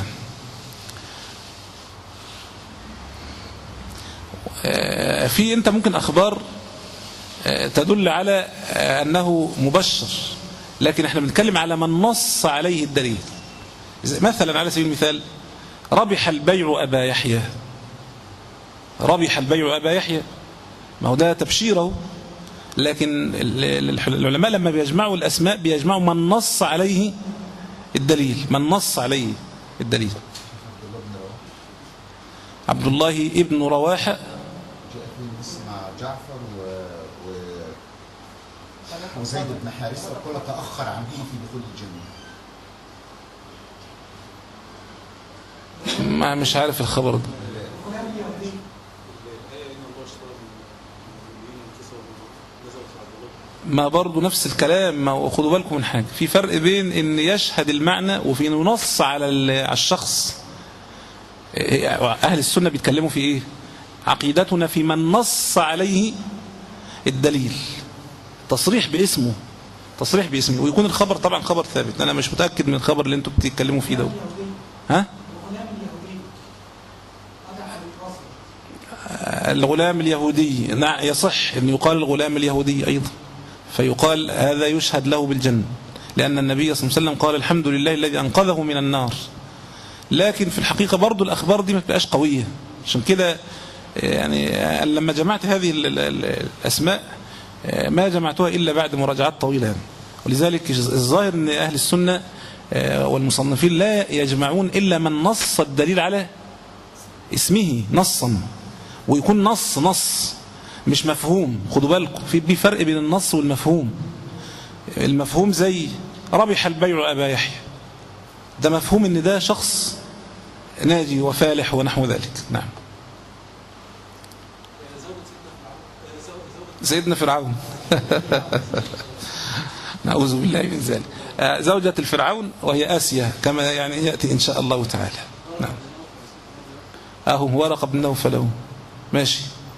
في انت ممكن أخبار تدل على أنه مبشر، لكن احنا بنتكلم على من نص عليه الدليل. مثلا على سبيل المثال ربح البيع أبا يحيى، ربح البيع أبا يحيى، ما هو ده تبشيره، لكن العلماء لما بيجمعوا الأسماء بيجمعوا من نص عليه الدليل، من نص عليه الدليل. عبد الله ابن رواحة جاء في مع جعفر و وزيد بن حارثة وقال تأخر عن به في دخول الجنة. ما مش عارف الخبر ده. ما برضو نفس الكلام. ما خدوا بالكم من حاجة، في فرق بين ان يشهد المعنى وفي نص على الشخص. اهل السنة بيتكلموا في ايه؟ عقيدتنا في من نص عليه الدليل، تصريح باسمه، تصريح باسمه، ويكون الخبر طبعا خبر ثابت. انا مش متأكد من الخبر اللي انتم بتتكلموا فيه ده. ها؟ الغلام اليهودي، نعم يصح ان يقال الغلام اليهودي ايضا، فيقال هذا يشهد له بالجنة، لأن النبي صلى الله عليه وسلم قال الحمد لله الذي أنقذه من النار. لكن في الحقيقة برضو الأخبار دي ما تبقاش قوية. عشان كده يعني لما جمعت هذه الأسماء ما جمعتها إلا بعد مراجعات طويلة، ولذلك الظاهر أن أهل السنة والمصنفين لا يجمعون إلا من نص الدليل على اسمه نصا، ويكون نص نص مش مفهوم. خدوا بالكم في فرق بين النص والمفهوم. المفهوم زي ربح البيع أبا يحيى، ده مفهوم ان ده شخص ناجي وفالح ونحو ذلك. نعم. سيدنا فرعون نعوذ بالله من ذلك. زوجة الفرعون وهي آسيا كما يعني يأتي إن شاء الله تعالى. نعم. أهم ورقة بن نوفل ماشي.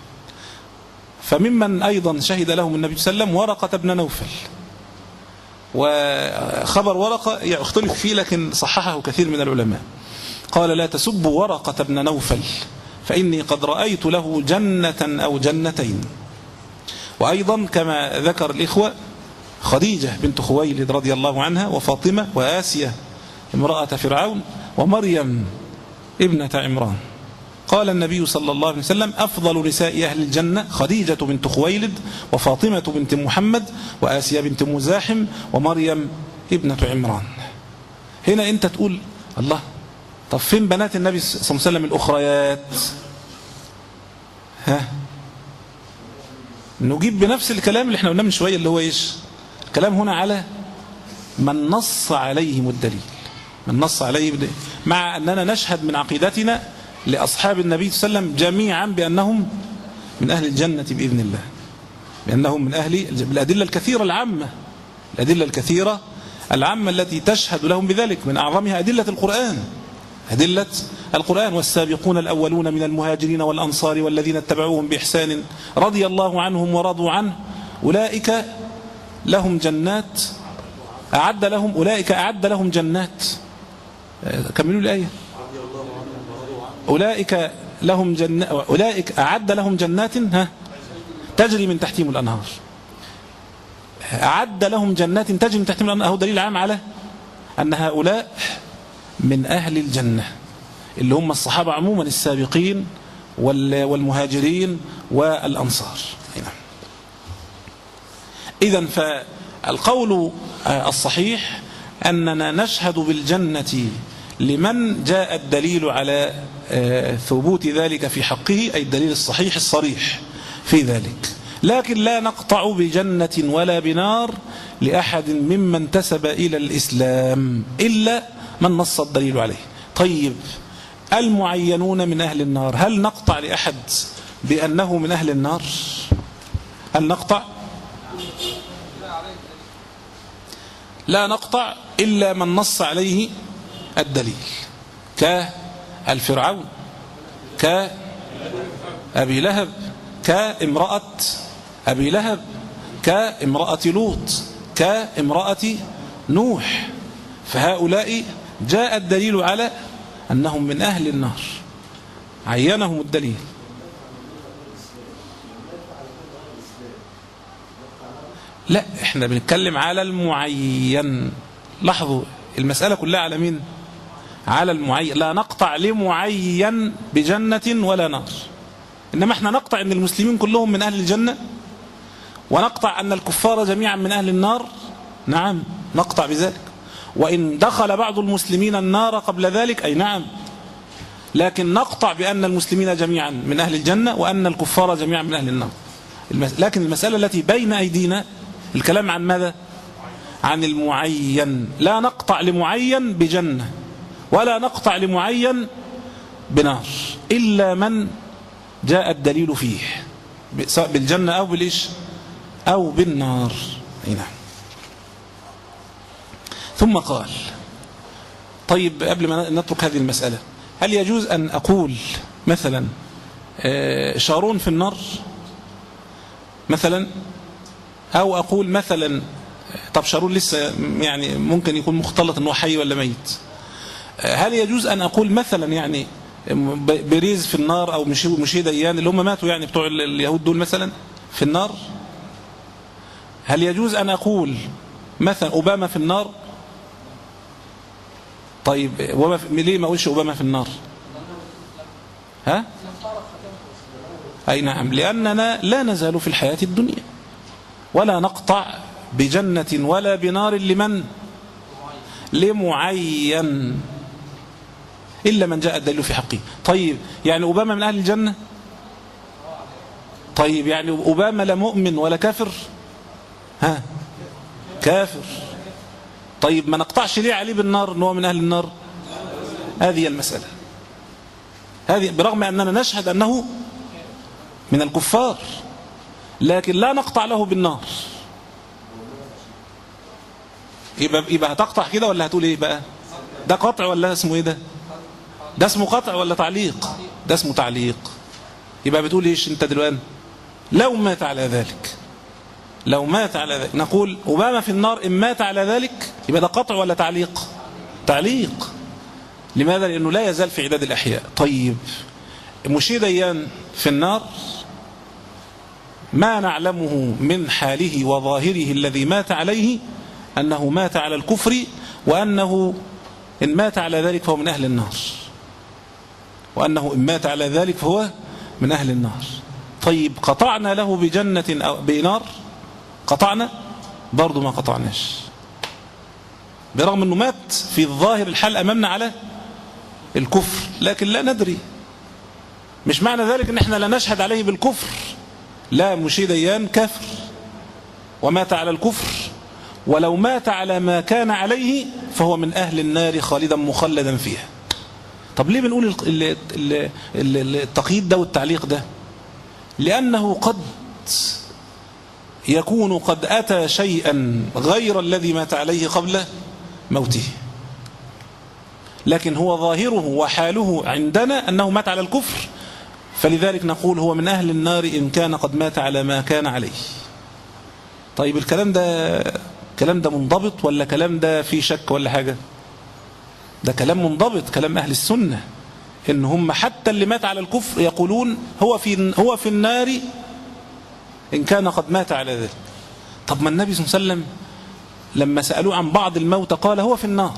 فممن أيضا شهد لهم النبي صلى الله عليه وسلم ورقة بن نوفل، وخبر ورقة يختلف فيه لكن صححه كثير من العلماء. قال لا تسبوا ورقة بن نوفل فإني قد رأيت له جنة أو جنتين. وأيضا كما ذكر الإخوة خديجة بنت خويلد رضي الله عنها، وفاطمة، وآسيا امرأة فرعون، ومريم ابنة عمران. قال النبي صلى الله عليه وسلم أفضل نساء أهل الجنة خديجة بنت خويلد، وفاطمة بنت محمد، وآسيا بنت مزاحم، ومريم ابنة عمران. هنا أنت تقول الله، طب فين بنات النبي صلى الله عليه وسلم الأخريات؟ ها نجيب بنفس الكلام اللي احنا قلنا من شوية، اللي هو إيش؟ الكلام هنا على من نص عليهم الدليل، من نص عليه الدليل. مع أننا نشهد من عقيدتنا لأصحاب النبي صلى الله عليه وسلم جميعا بأنهم من أهل الجنة بإذن الله، بأنهم من أهل بالأدلة الكثيرة العامة، الأدلة الكثيرة العامة التي تشهد لهم بذلك، من أعظمها أدلة القرآن، أدلة القرآن والسابقون الأولون من المهاجرين والأنصار والذين اتبعوهم بإحسان رضي الله عنهم ورضوا عنه أولئك لهم جنات أعد لهم أولئك أعد لهم جنات. كملوا الآية. أولئك لهم جنات أولئك أعد لهم جنات ها تجري من تحتهم الأنهار. أعد لهم جنات تجري من تحتهم الأنهار، هو دليل عام على أن هؤلاء من أهل الجنة، اللي هم الصحابة عموما السابقين والمهاجرين والأنصار. إذن فالقول الصحيح أننا نشهد بالجنة لمن جاء الدليل على ثبوت ذلك في حقه، أي الدليل الصحيح الصريح في ذلك، لكن لا نقطع بجنة ولا بنار لأحد ممن انتسب إلى الإسلام إلا من نص الدليل عليه. طيب المعينون من أهل النار، هل نقطع لأحد بأنه من أهل النار؟ هل نقطع؟ لا نقطع إلا من نص عليه الدليل، كالفرعون، كأبي لهب، كامرأة أبي لهب، كامرأة لوط، كامرأة نوح. فهؤلاء جاء الدليل على أنهم من أهل النار، عينهم الدليل. لا، احنا بنتكلم على المعين. لاحظوا المسألة كلها على مين؟ على المعين. لا نقطع لمعين بجنة ولا نار، إنما احنا نقطع أن المسلمين كلهم من أهل الجنة، ونقطع أن الكفار جميعا من أهل النار. نعم نقطع بذلك، وإن دخل بعض المسلمين النار قبل ذلك أي نعم، لكن نقطع بأن المسلمين جميعا من أهل الجنة وأن الكفار جميعا من أهل النار. لكن المسألة التي بين أيدينا الكلام عن ماذا؟ عن المعين. لا نقطع لمعين بجنة ولا نقطع لمعين بنار إلا من جاء الدليل فيه، سواء بالجنة أو بالإيش أو بالنار. نعم. ثم قال: طيب قبل ما نترك هذه المسألة، هل يجوز أن أقول مثلا شارون في النار مثلا، أو أقول مثلا طب شارون لسه يعني ممكن يكون مختلط أنه حي ولا ميت، هل يجوز أن أقول مثلا يعني بريز في النار، أو مشي ديان اللي هم ماتوا يعني بتوع اليهود دول مثلا في النار؟ هل يجوز أن أقول مثلا أوباما في النار؟ طيب ليه ما أقولش أوباما في النار؟ ها؟ أي نعم، لأننا لا نزال في الحياة الدنيا، ولا نقطع بجنة ولا بنار لمن؟ لمعين، إلا من جاء الدليل في حقه. طيب يعني أوباما من أهل الجنة؟ طيب يعني أوباما لا مؤمن ولا كافر؟ ها؟ كافر. طيب ما نقطعش ليه عليه بالنار أنه من أهل النار؟ هذه المسألة، هذه برغم أننا نشهد أنه من الكفار، لكن لا نقطع له بالنار. يبقى, يبقى هتقطع كده ولا هتقول ايه بقى؟ ده قطع ولا اسمه ايه ده؟ ده اسمه قطع ولا تعليق؟ ده اسمه تعليق. يبقى بتقول ايش انت دلوقتي؟ لو مات على ذلك، لو مات على ذلك نقول أوباما في النار إن مات على ذلك، يبقى ده قطع ولا تعليق؟ تعليق. لماذا؟ لأنه لا يزال في عداد الأحياء. طيب مشي ديان في النار، ما نعلمه من حاله وظاهره الذي مات عليه أنه مات على الكفر، وأنه إن مات على ذلك فهو من أهل النار، وأنه إن مات على ذلك فهو من أهل النار. طيب قطعنا له بجنة أو بنار؟ قطعنا؟ برضو ما قطعناش، برغم أنه مات في الظاهر الحال أمامنا على الكفر، لكن لا ندري. مش معنى ذلك أن احنا لا نشهد عليه بالكفر، لا، مشي ديان كافر ومات على الكفر، ولو مات على ما كان عليه فهو من أهل النار خالدا مخلدا فيها. طب ليه بنقول التقييد ده والتعليق ده؟ لأنه قد يكون قد أتى شيئا غير الذي مات عليه قبل موته، لكن هو ظاهره وحاله عندنا أنه مات على الكفر، فلذلك نقول هو من أهل النار إن كان قد مات على ما كان عليه. طيب الكلام ده كلام ده منضبط ولا كلام ده فيه شك ولا حاجة؟ ده كلام منضبط، كلام أهل السنة، إن هم حتى اللي مات على الكفر يقولون هو في هو في النار إن كان قد مات على ذلك. طب ما النبي صلى الله عليه وسلم لما سألوه عن بعض الموتى قال هو في النار.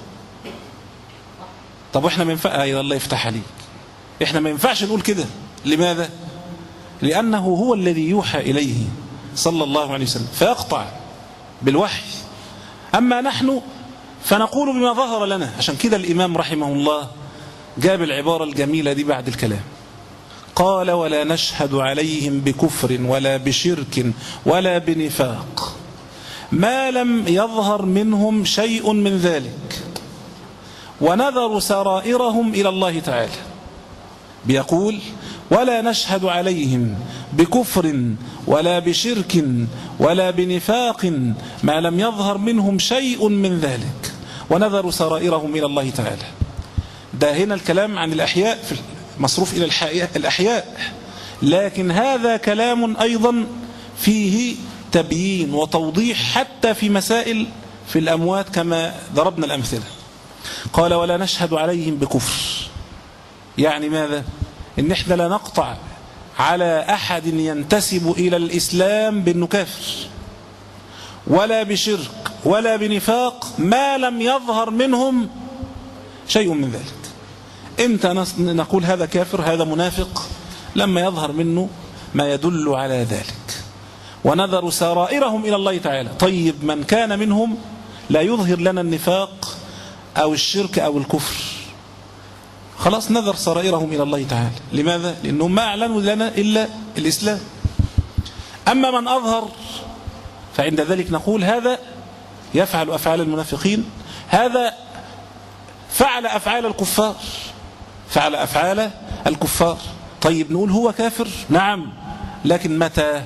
طب وإحنا ما ينفع؟ أيوة الله يفتح عليك، إحنا ما ينفعش نقول كده. لماذا؟ لأنه هو الذي يوحى إليه صلى الله عليه وسلم فيقطع بالوحي، أما نحن فنقول بما ظهر لنا. عشان كده الإمام رحمه الله جاب العبارة الجميلة دي بعد الكلام، قال: ولا نشهد عليهم بكفر ولا بشرك ولا بنفاق ما لم يظهر منهم شيء من ذلك، ونذر سرائرهم إلى الله تعالى. بيقول: ولا نشهد عليهم بكفر ولا بشرك ولا بنفاق ما لم يظهر منهم شيء من ذلك ونذر سرائرهم إلى الله تعالى. ده هنا الكلام عن الأحياء في مصروف إلى الأحياء، لكن هذا كلام أيضا فيه تبيين وتوضيح حتى في مسائل في الأموات كما ضربنا الأمثلة. قال ولا نشهد عليهم بكفر، يعني ماذا؟ إن إحنا لا نقطع على أحد ينتسب إلى الإسلام بأنه كافر، ولا بشرك ولا بنفاق ما لم يظهر منهم شيء من ذلك. إمتى نقول هذا كافر هذا منافق؟ لما يظهر منه ما يدل على ذلك. ونذر سرائرهم إلى الله تعالى. طيب من كان منهم لا يظهر لنا النفاق أو الشرك أو الكفر، خلاص نذر سرائرهم إلى الله تعالى. لماذا؟ لأنهم ما أعلنوا لنا إلا الإسلام. أما من أظهر فعند ذلك نقول هذا يفعل أفعال المنافقين، هذا فعل أفعال الكفار، فعل أفعال الكفار. طيب نقول هو كافر؟ نعم، لكن متى؟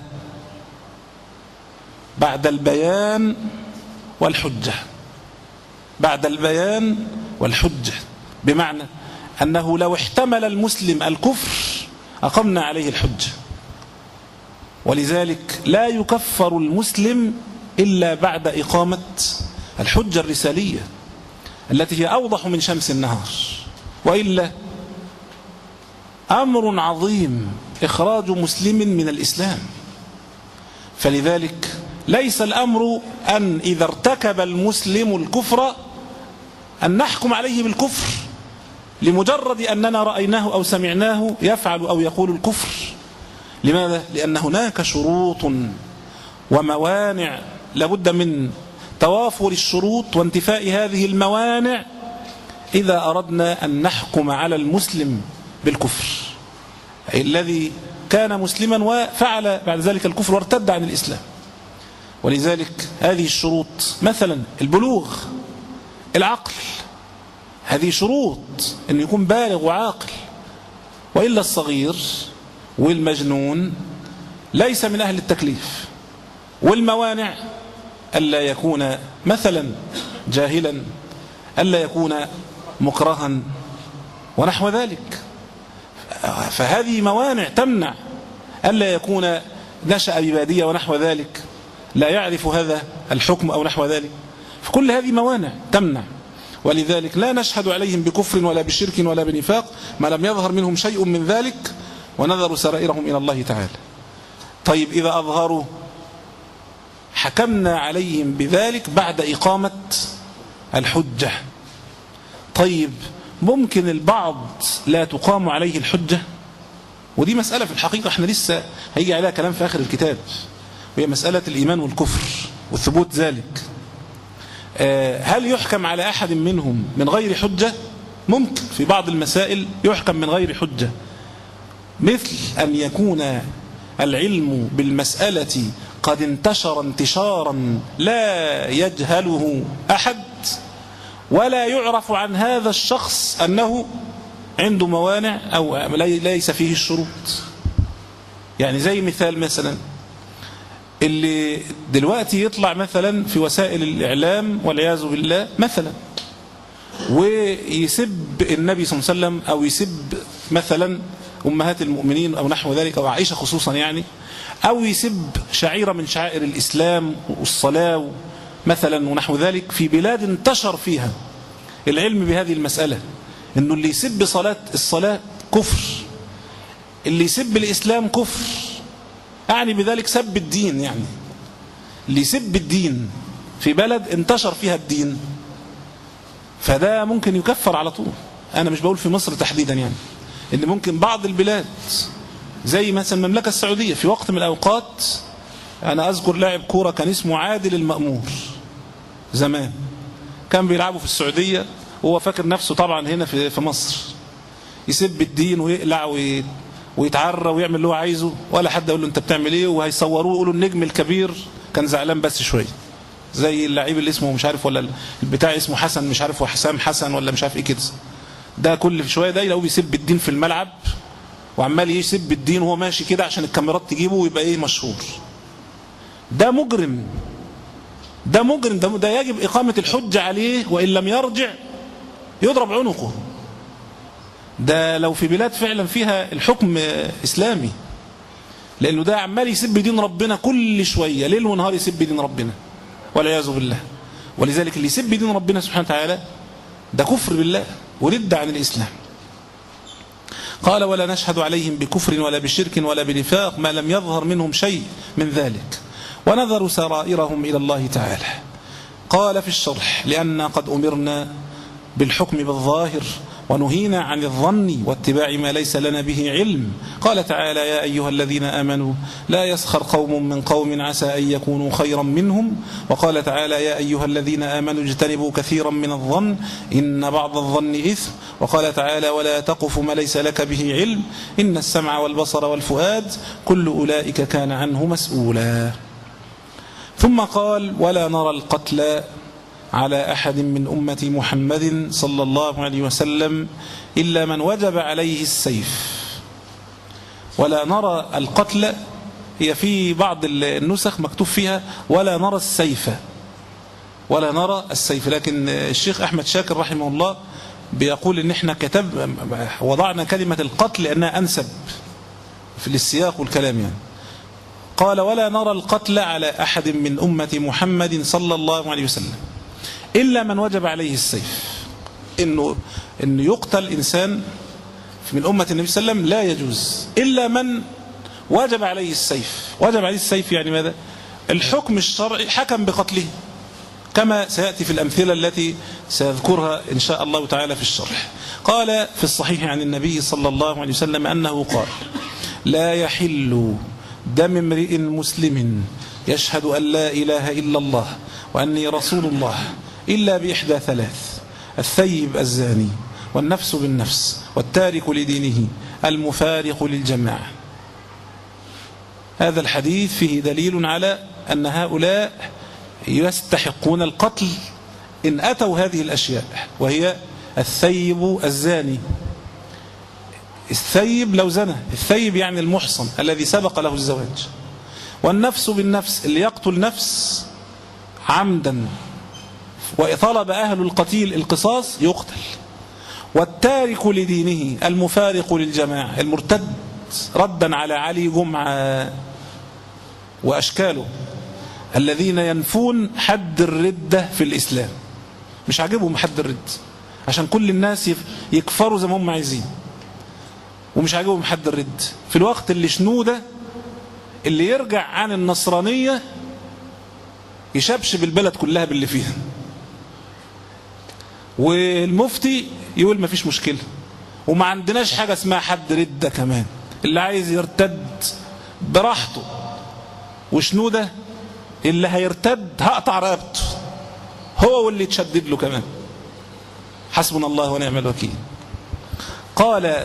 بعد البيان والحجة. بعد البيان والحجة، بمعنى أنه لو احتمل المسلم الكفر أقمنا عليه الحجة. ولذلك لا يكفر المسلم إلا بعد إقامة الحجة الرسالية التي هي أوضح من شمس النهار، وإلا أمر عظيم إخراج مسلم من الإسلام. فلذلك ليس الأمر أن إذا ارتكب المسلم الكفر أن نحكم عليه بالكفر لمجرد أننا رأيناه أو سمعناه يفعل أو يقول الكفر. لماذا؟ لأن هناك شروط وموانع لابد من توافر الشروط وانتفاء هذه الموانع إذا أردنا أن نحكم على المسلم بالكفر، أي الذي كان مسلما وفعل بعد ذلك الكفر وارتد عن الإسلام. ولذلك هذه الشروط مثلا البلوغ، العقل، هذه شروط أن يكون بالغ وعاقل، وإلا الصغير والمجنون ليس من أهل التكليف. والموانع ألا يكون مثلا جاهلا، ألا يكون مكرها ونحو ذلك. فهذه موانع تمنع، ألا يكون نشأ ببادية ونحو ذلك لا يعرف هذا الحكم أو نحو ذلك. فكل هذه موانع تمنع. ولذلك لا نشهد عليهم بكفر ولا بشرك ولا بنفاق ما لم يظهر منهم شيء من ذلك ونذر سرائرهم إلى الله تعالى. طيب إذا أظهروا حكمنا عليهم بذلك بعد إقامة الحجة. طيب ممكن البعض لا تقام عليه الحجة، ودي مسألة في الحقيقة احنا لسه هيجي عليها كلام في آخر الكتاب، وهي مسألة الإيمان والكفر وثبوت ذلك. هل يحكم على أحد منهم من غير حجة؟ ممكن في بعض المسائل يحكم من غير حجة، مثل أن يكون العلم بالمسألة قد انتشر انتشارا لا يجهله أحد، ولا يعرف عن هذا الشخص أنه عنده موانع أو ليس فيه الشروط. يعني زي مثال مثلا اللي دلوقتي يطلع مثلا في وسائل الإعلام والعياذ بالله مثلا ويسب النبي صلى الله عليه وسلم أو يسب مثلا أمهات المؤمنين أو نحو ذلك أو عائشة خصوصا يعني، أو يسب شعيرة من شعائر الإسلام والصلاة مثلا ونحو ذلك في بلاد انتشر فيها العلم بهذه المسألة، إنه اللي يسب صلاة الصلاة كفر، اللي يسب الإسلام كفر، يعني بذلك سب الدين. يعني اللي يسب الدين في بلد انتشر فيها الدين فده ممكن يكفر على طول. أنا مش بقول في مصر تحديدا، يعني إن ممكن بعض البلاد زي مثلا المملكة السعودية في وقت من الأوقات، أنا أذكر لاعب كورة كان اسمه عادل المأمور زمان، كان بيلعبوا في السعودية وهو فاكر نفسه طبعا هنا في في مصر، يسب الدين ويقلع ويتعرى ويعمل اللي هو عايزه، ولا حد يقول له انت بتعمل ايه، وهيصوروه يقولوا النجم الكبير كان زعلان بس شويه، زي اللعيب اللي اسمه مش عارف ولا البتاع اسمه حسن مش عارف وحسام حسن ولا مش عارف ايه كده، ده كل شويه ده يلاقوه بيسب الدين في الملعب وعمال يسب الدين وهو ماشي كده عشان الكاميرات تجيبه ويبقى ايه مشهور. ده مجرم، ده مجرم، ده, ده يجب إقامة الحجة عليه، وإن لم يرجع يضرب عنقه. ده لو في بلاد فعلا فيها الحكم إسلامي، لأنه ده عمال يسب دين ربنا كل شوية، ليل ونهار يسب دين ربنا والعياذ بالله. ولذلك اللي يسب دين ربنا سبحانه وتعالى ده كفر بالله ورد عن الإسلام. قال ولا نشهد عليهم بكفر ولا بشرك ولا بنفاق ما لم يظهر منهم شيء من ذلك ونذر سرائرهم إلى الله تعالى. قال في الشرح لأننا قد أمرنا بالحكم بالظاهر ونهينا عن الظن واتباع ما ليس لنا به علم. قال تعالى يا أيها الذين آمنوا لا يسخر قوم من قوم عسى أن يكونوا خيرا منهم. وقال تعالى يا أيها الذين آمنوا اجتنبوا كثيرا من الظن إن بعض الظن إثم. وقال تعالى ولا تقف ما ليس لك به علم إن السمع والبصر والفؤاد كل أولئك كان عنه مسؤولا. ثم قال ولا نرى القتل على أحد من أمة محمد صلى الله عليه وسلم إلا من وجب عليه السيف. ولا نرى القتل، هي في بعض النسخ مكتوب فيها ولا نرى السيف، ولا نرى السيف، لكن الشيخ أحمد شاكر رحمه الله بيقول إن احنا كتب وضعنا كلمة القتل لأنها أنسب في السياق والكلام يعني. قال ولا نرى القتل على أحد من أمة محمد صلى الله عليه وسلم إلا من وجب عليه السيف. إنه, إنه يقتل إنسان من أمة النبي صلى الله عليه وسلم لا يجوز إلا من وجب عليه السيف. وجب عليه السيف يعني ماذا؟ الحكم الشرعي حكم بقتله، كما سيأتي في الأمثلة التي سيذكرها إن شاء الله تعالى في الشرح. قال في الصحيح عن النبي صلى الله عليه وسلم أنه قال لا يحل دم امرئ مسلم يشهد أن لا إله إلا الله وأني رسول الله إلا بإحدى ثلاث: الثيب الزاني والنفس بالنفس والتارك لدينه المفارق للجماعة. هذا الحديث فيه دليل على أن هؤلاء يستحقون القتل إن أتوا هذه الأشياء، وهي الثيب الزاني. الثيب لو زنى، الثيب يعني المحصن الذي سبق له الزواج. والنفس بالنفس اللي يقتل نفس عمدا وطلب أهل القتيل القصاص يقتل. والتارك لدينه المفارق للجماعة، المرتد ردا على علي جمعة وأشكاله الذين ينفون حد الردة في الإسلام، مش عاجبهم حد الرد عشان كل الناس يكفروا زي ما هم عايزين، ومش عاجبهم حد الرد في الوقت اللي شنودة اللي يرجع عن النصرانية يشبشب البلد كلها باللي فيها، والمفتي يقول ما فيش مشكلة وما عندناش حاجة اسمها حد ردة كمان، اللي عايز يرتد براحته. وشنودة اللي هيرتد هقطع رقبته هو واللي يتشدد له كمان. حسبنا الله ونعم الوكيل. قال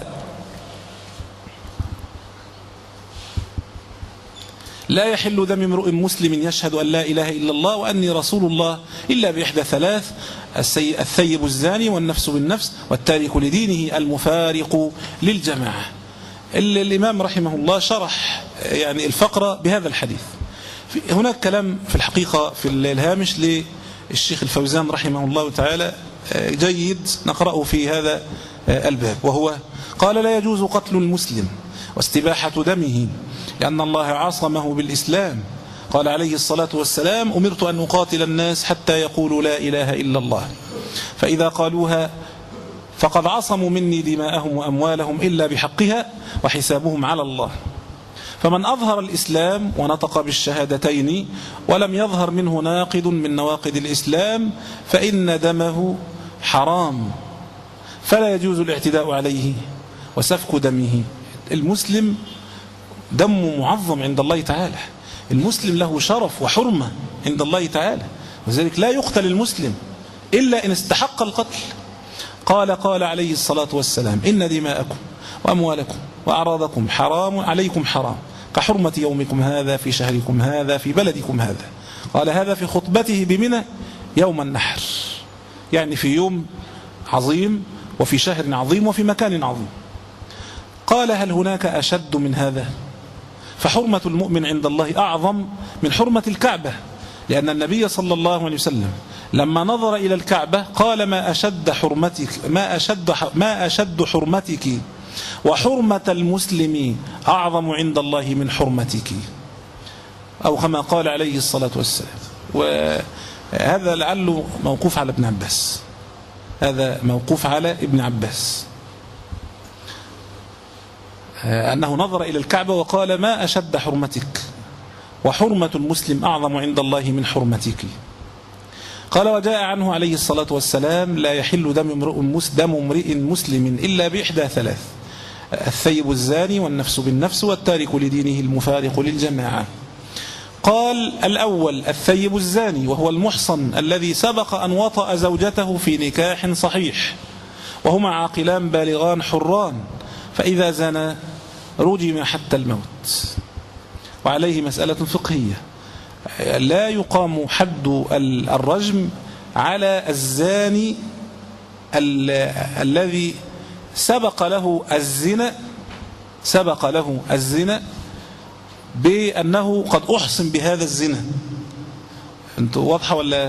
لا يحل دم امرئ مسلم يشهد أن لا إله إلا الله وأني رسول الله إلا بإحدى ثلاث: الثيب الزاني والنفس بالنفس والتارك لدينه المفارق للجماعة. الإمام رحمه الله شرح يعني الفقرة بهذا الحديث. هناك كلام في الحقيقة في الهامش للشيخ الفوزان رحمه الله تعالى جيد نقرأه في هذا الباب، وهو قال لا يجوز قتل المسلم واستباحة دمه لأن الله عاصمه بالإسلام. قال عليه الصلاة والسلام أمرت أن أقاتل الناس حتى يقولوا لا إله إلا الله، فإذا قالوها فقد عصموا مني دماءهم وأموالهم إلا بحقها وحسابهم على الله. فمن أظهر الإسلام ونطق بالشهادتين ولم يظهر منه ناقض من نواقض الإسلام فإن دمه حرام، فلا يجوز الاعتداء عليه وسفك دمه. المسلم دمه معظم عند الله تعالى، المسلم له شرف وحرمة عند الله تعالى، وذلك لا يقتل المسلم إلا إن استحق القتل. قال قال عليه الصلاة والسلام إن دماءكم وأموالكم وأعراضكم حرام عليكم حرام كحرمة يومكم هذا في شهركم هذا في بلدكم هذا. قال هذا في خطبته بمنى يوم النحر، يعني في يوم عظيم وفي شهر عظيم وفي مكان عظيم. قال هل هناك أشد من هذا؟ فحرمة المؤمن عند الله أعظم من حرمة الكعبة، لأن النبي صلى الله عليه وسلم لما نظر إلى الكعبة قال ما أشد حرمتك ما أشد ما أشد حرمتك وحرمة المسلم أعظم عند الله من حرمتك، أو كما قال عليه الصلاة والسلام. وهذا لعله موقوف على ابن عباس، هذا موقوف على ابن عباس أنه نظر إلى الكعبة وقال ما أشد حرمتك وحرمة المسلم أعظم عند الله من حرمتك. قال وجاء عنه عليه الصلاة والسلام لا يحل دم امرئ مسلم إلا بإحدى ثلاث: الثيب الزاني والنفس بالنفس والتارك لدينه المفارق للجماعة. قال الأول الثيب الزاني، وهو المحصن الذي سبق أن وطأ زوجته في نكاح صحيح وهما عاقلان بالغان حران، فإذا زنى رجم حتى الموت. وعليه مسألة فقهية، لا يقام حد الرجم على الزاني الذي سبق له الزنا سبق له الزنا بأنه قد أحصن بهذا الزنا. أنتوا واضحة ولا؟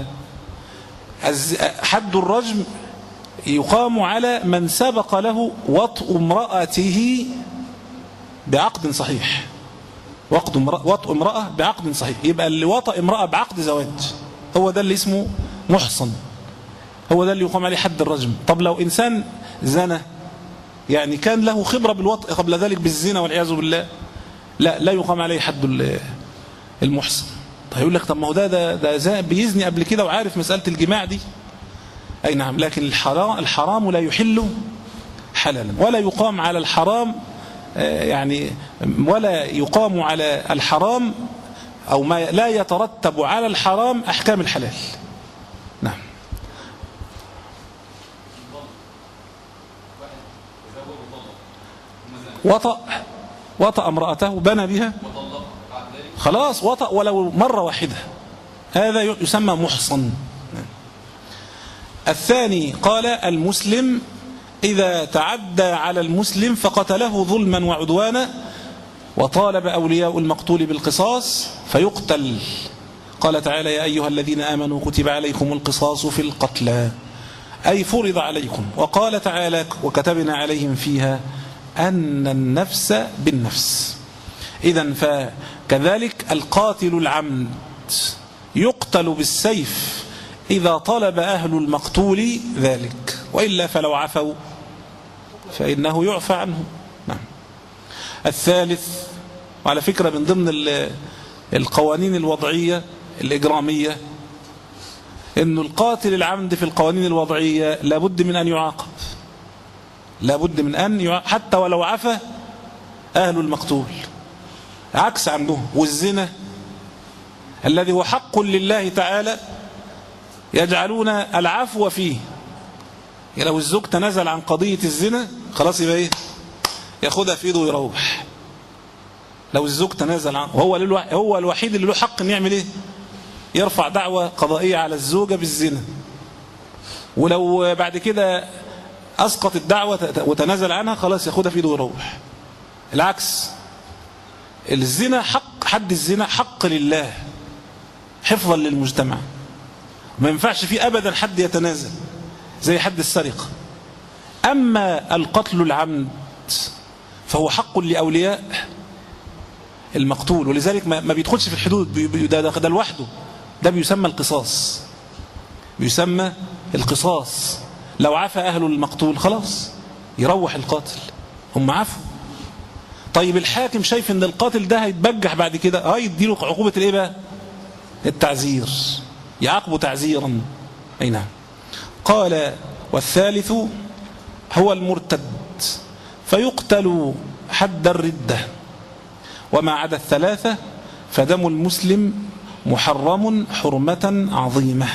حد الرجم يقام على من سبق له وطء امرأته بعقد صحيح، وطء امرأة بعقد صحيح. يبقى اللي وطأ امرأة بعقد زواج هو ده اللي اسمه محصن، هو ده اللي يقام عليه حد الرجم. طب لو إنسان زنى يعني كان له خبرة بالوطء قبل ذلك بالزنا والعياذ بالله، لا لا يقام عليه حد المحصن. طيب يقول لك طب ما هو ده ده, ده بيزني قبل كده وعارف مسألة الجماع دي. أي نعم، لكن الحرام الحرام لا يحل حلالا، ولا يقام على الحرام يعني ولا يقام على الحرام أو ما لا يترتب على الحرام أحكام الحلال. نعم. وطأ وطأ امرأته بنى بها خلاص، وطأ ولو مرة واحدة، هذا يسمى محصن. الثاني قال المسلم إذا تعدى على المسلم فقتله ظلما وعدوانا وطالب أولياء المقتول بالقصاص فيقتل. قال تعالى يا أيها الذين آمنوا كتب عليكم القصاص في القتلى، أي فرض عليكم. وقال تعالى وكتبنا عليهم فيها أن النفس بالنفس. إذن فكذلك القاتل العمد يقتل بالسيف إذا طلب أهل المقتول ذلك، وإلا فلو عفوا فإنه يعفى عنه. نعم. الثالث، وعلى فكرة من ضمن القوانين الوضعية الإجرامية إنه القاتل العمد في القوانين الوضعية لابد من أن يعاقب، لابد من أن يعاقب حتى ولو عفى أهل المقتول. عكس عنده والزنا الذي هو حق لله تعالى يجعلون العفو فيه. يعني لو الزوج تنازل عن قضية الزنا خلاص يبقى ايه؟ ياخدها في ايده ويروح. لو الزوج تنازل عن هو هو الوحيد اللي له حق ان يعمل ايه؟ يرفع دعوة قضائية على الزوجة بالزنا. ولو بعد كده اسقط الدعوة وتنازل عنها خلاص ياخدها في ايده ويروح. العكس، الزنا حق، حد الزنا حق لله حفظا للمجتمع، ما ينفعش فيه أبدا حد يتنازل زي حد السرقة. أما القتل العمد فهو حق لأولياء المقتول، ولذلك ما بيدخلش في الحدود، ده, ده لوحده، ده بيسمى القصاص، بيسمى القصاص. لو عفى أهل المقتول خلاص يروح القاتل، هم عفوا. طيب الحاكم شايف ان القاتل ده هيتبجح بعد كده، اه يديله عقوبة الايه بقى؟ التعزير، يعاقبه تعزيرا. اي نعم. قال والثالث هو المرتد فيقتل حد الردة، وما عدا الثلاثة فدم المسلم محرم حرمة عظيمة.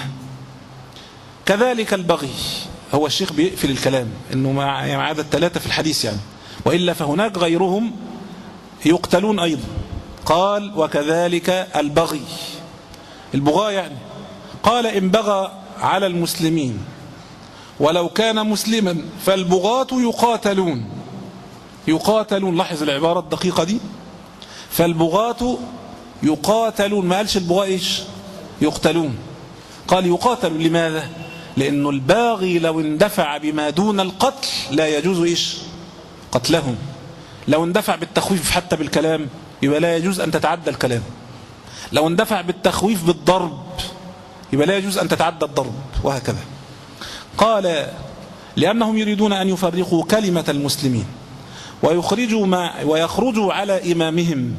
كذلك البغي، هو الشيخ بيقفل الكلام انه ما عدا الثلاثة في الحديث يعني، وإلا فهناك غيرهم يقتلون أيضا. قال وكذلك البغي، البغاء يعني. قال إن بغى على المسلمين ولو كان مسلما فالبغاة يقاتلون. يقاتلون، لاحظ العبارة الدقيقة دي، فالبغاة يقاتلون، ما قالش البغاة إيش؟ يقتلون، قال يقاتلون. لماذا؟ لأنه الباغي لو اندفع بما دون القتل لا يجوز إيش؟ قتلهم. لو اندفع بالتخويف حتى بالكلام يبقى لا يجوز أن تتعدى الكلام. لو اندفع بالتخويف بالضرب يبقى لا يجوز أن تتعدى الضرب، وهكذا. قال لأنهم يريدون أن يفرقوا كلمة المسلمين ويخرجوا, ما ويخرجوا على إمامهم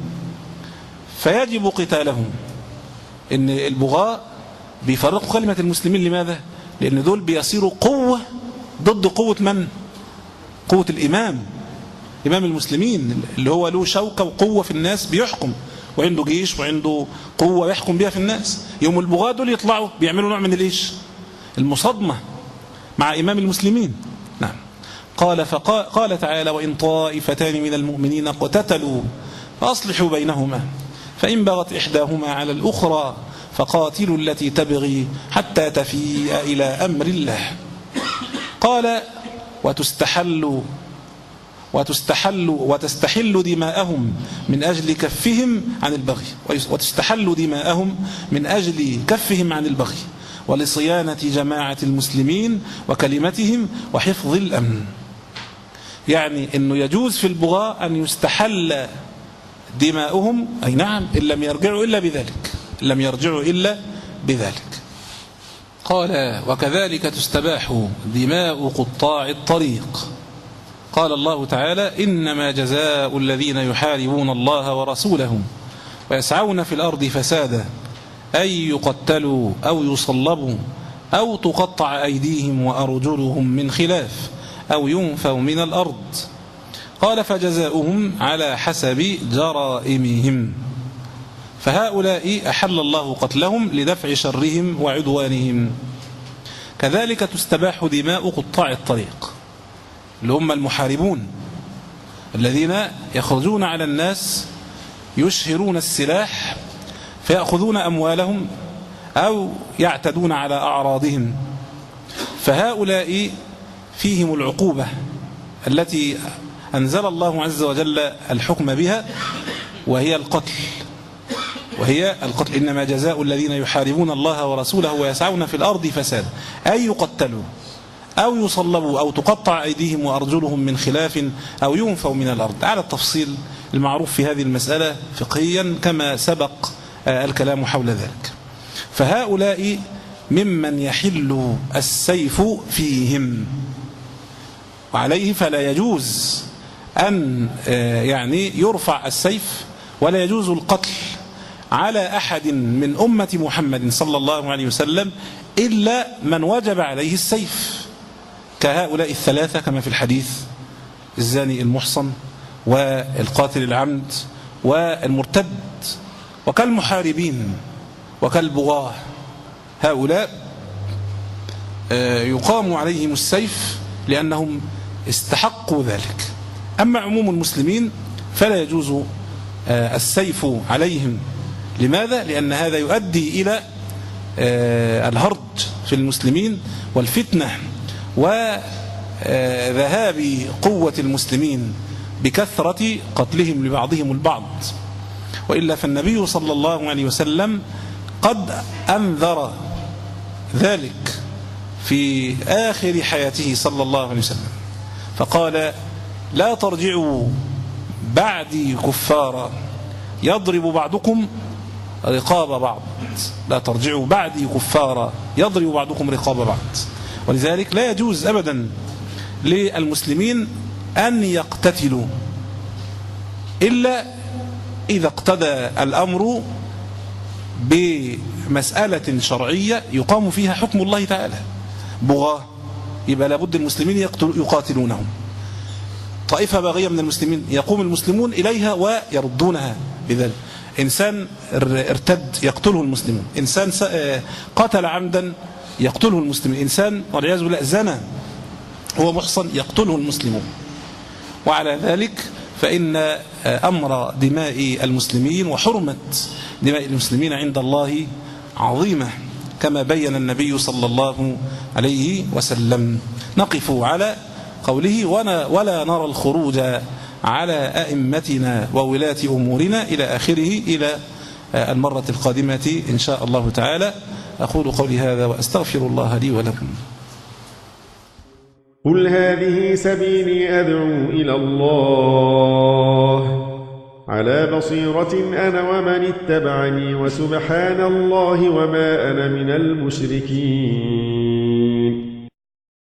فيجب قتالهم. إن البغاة بيفرقوا كلمة المسلمين. لماذا؟ لأن دول بيصيروا قوة ضد قوة من؟ قوة الإمام، إمام المسلمين اللي هو له شوكة وقوة في الناس، بيحكم وعنده جيش وعنده قوة يحكم بها في الناس. يوم البغاة دول يطلعوا بيعملوا نوع من الإيش؟ المصادمة مع إمام المسلمين. نعم. قال فقال قال تعالى: وإن طائفتان من المؤمنين اقتتلوا فأصلحوا بينهما فإن بغت إحداهما على الأخرى فقاتلوا التي تبغي حتى تفيء إلى أمر الله. قال وتستحل وتستحل وتستحل دماءهم من أجل كفهم عن البغي وتستحل دماءهم من أجل كفهم عن البغي ولصيانة جماعة المسلمين وكلمتهم وحفظ الأمن. يعني أنه يجوز في البغاء أن يستحل دماؤهم، أي نعم، إن لم يرجعوا إلا بذلك، إن لم يرجعوا إلا بذلك. قال وكذلك تستباح دماء قطاع الطريق. قال الله تعالى: إنما جزاء الذين يحاربون الله ورسوله ويسعون في الأرض فسادا أن يقتلوا أو يصلبوا أو تقطع أيديهم وأرجلهم من خلاف أو ينفوا من الأرض. قال فجزاؤهم على حسب جرائمهم. فهؤلاء أحل الله قتلهم لدفع شرهم وعدوانهم. كذلك تستباح دماء قطاع الطريق اللي هم المحاربون الذين يخرجون على الناس يشهرون السلاح فيأخذون أموالهم أو يعتدون على أعراضهم. فهؤلاء فيهم العقوبة التي أنزل الله عز وجل الحكم بها، وهي القتل وهي القتل إنما جزاء الذين يحاربون الله ورسوله ويسعون في الأرض فساد أي يقتلوا أو يصلبوا أو تقطع أيديهم وأرجلهم من خلاف أو ينفوا من الأرض، على التفصيل المعروف في هذه المسألة فقهيا كما سبق الكلام حول ذلك. فهؤلاء ممن يحل السيف فيهم، وعليه فلا يجوز أن يعني يرفع السيف ولا يجوز القتل على أحد من أمة محمد صلى الله عليه وسلم إلا من وجب عليه السيف، كهؤلاء الثلاثة كما في الحديث: الزاني المحصن والقاتل العمد والمرتد، وكالمحاربين وكالبغاة. هؤلاء يقام عليهم السيف لأنهم استحقوا ذلك. أما عموم المسلمين فلا يجوز السيف عليهم. لماذا؟ لأن هذا يؤدي إلى الهرج في المسلمين والفتنة وذهاب قوة المسلمين بكثرة قتلهم لبعضهم البعض. وإلا فالنبي صلى الله عليه وسلم قد أنذر ذلك في آخر حياته صلى الله عليه وسلم، فقال: لا ترجعوا بعدي كفارا يضرب بعضكم رقاب بعض، لا ترجعوا بعدي كفارا يضرب بعضكم رقاب بعض. ولذلك لا يجوز أبدا للمسلمين أن يقتتلوا إلا إذا اقتضى الأمر بمسألة شرعية يقام فيها حكم الله تعالى. بغاة يبقى لابد المسلمين يقاتلونهم. طائفة باغية من المسلمين يقوم المسلمون إليها ويردونها بذلك. إنسان ارتد يقتله المسلمون، إنسان قتل عمدا يقتله المسلمون، إنسان والعياذ بالله زنى هو محصن يقتله المسلمون. وعلى ذلك فإن أمر دماء المسلمين وحرمة دماء المسلمين عند الله عظيمة كما بين النبي صلى الله عليه وسلم. نقف على قوله: ولا نرى الخروج على أئمتنا وولاة أمورنا إلى آخره، إلى المرة القادمة إن شاء الله تعالى. أقول قولي هذا وأستغفر الله لي ولكم. قل هذه سبيلي أدعو إلى الله على بصيرة أنا ومن اتبعني، وسبحان الله وما أنا من المشركين.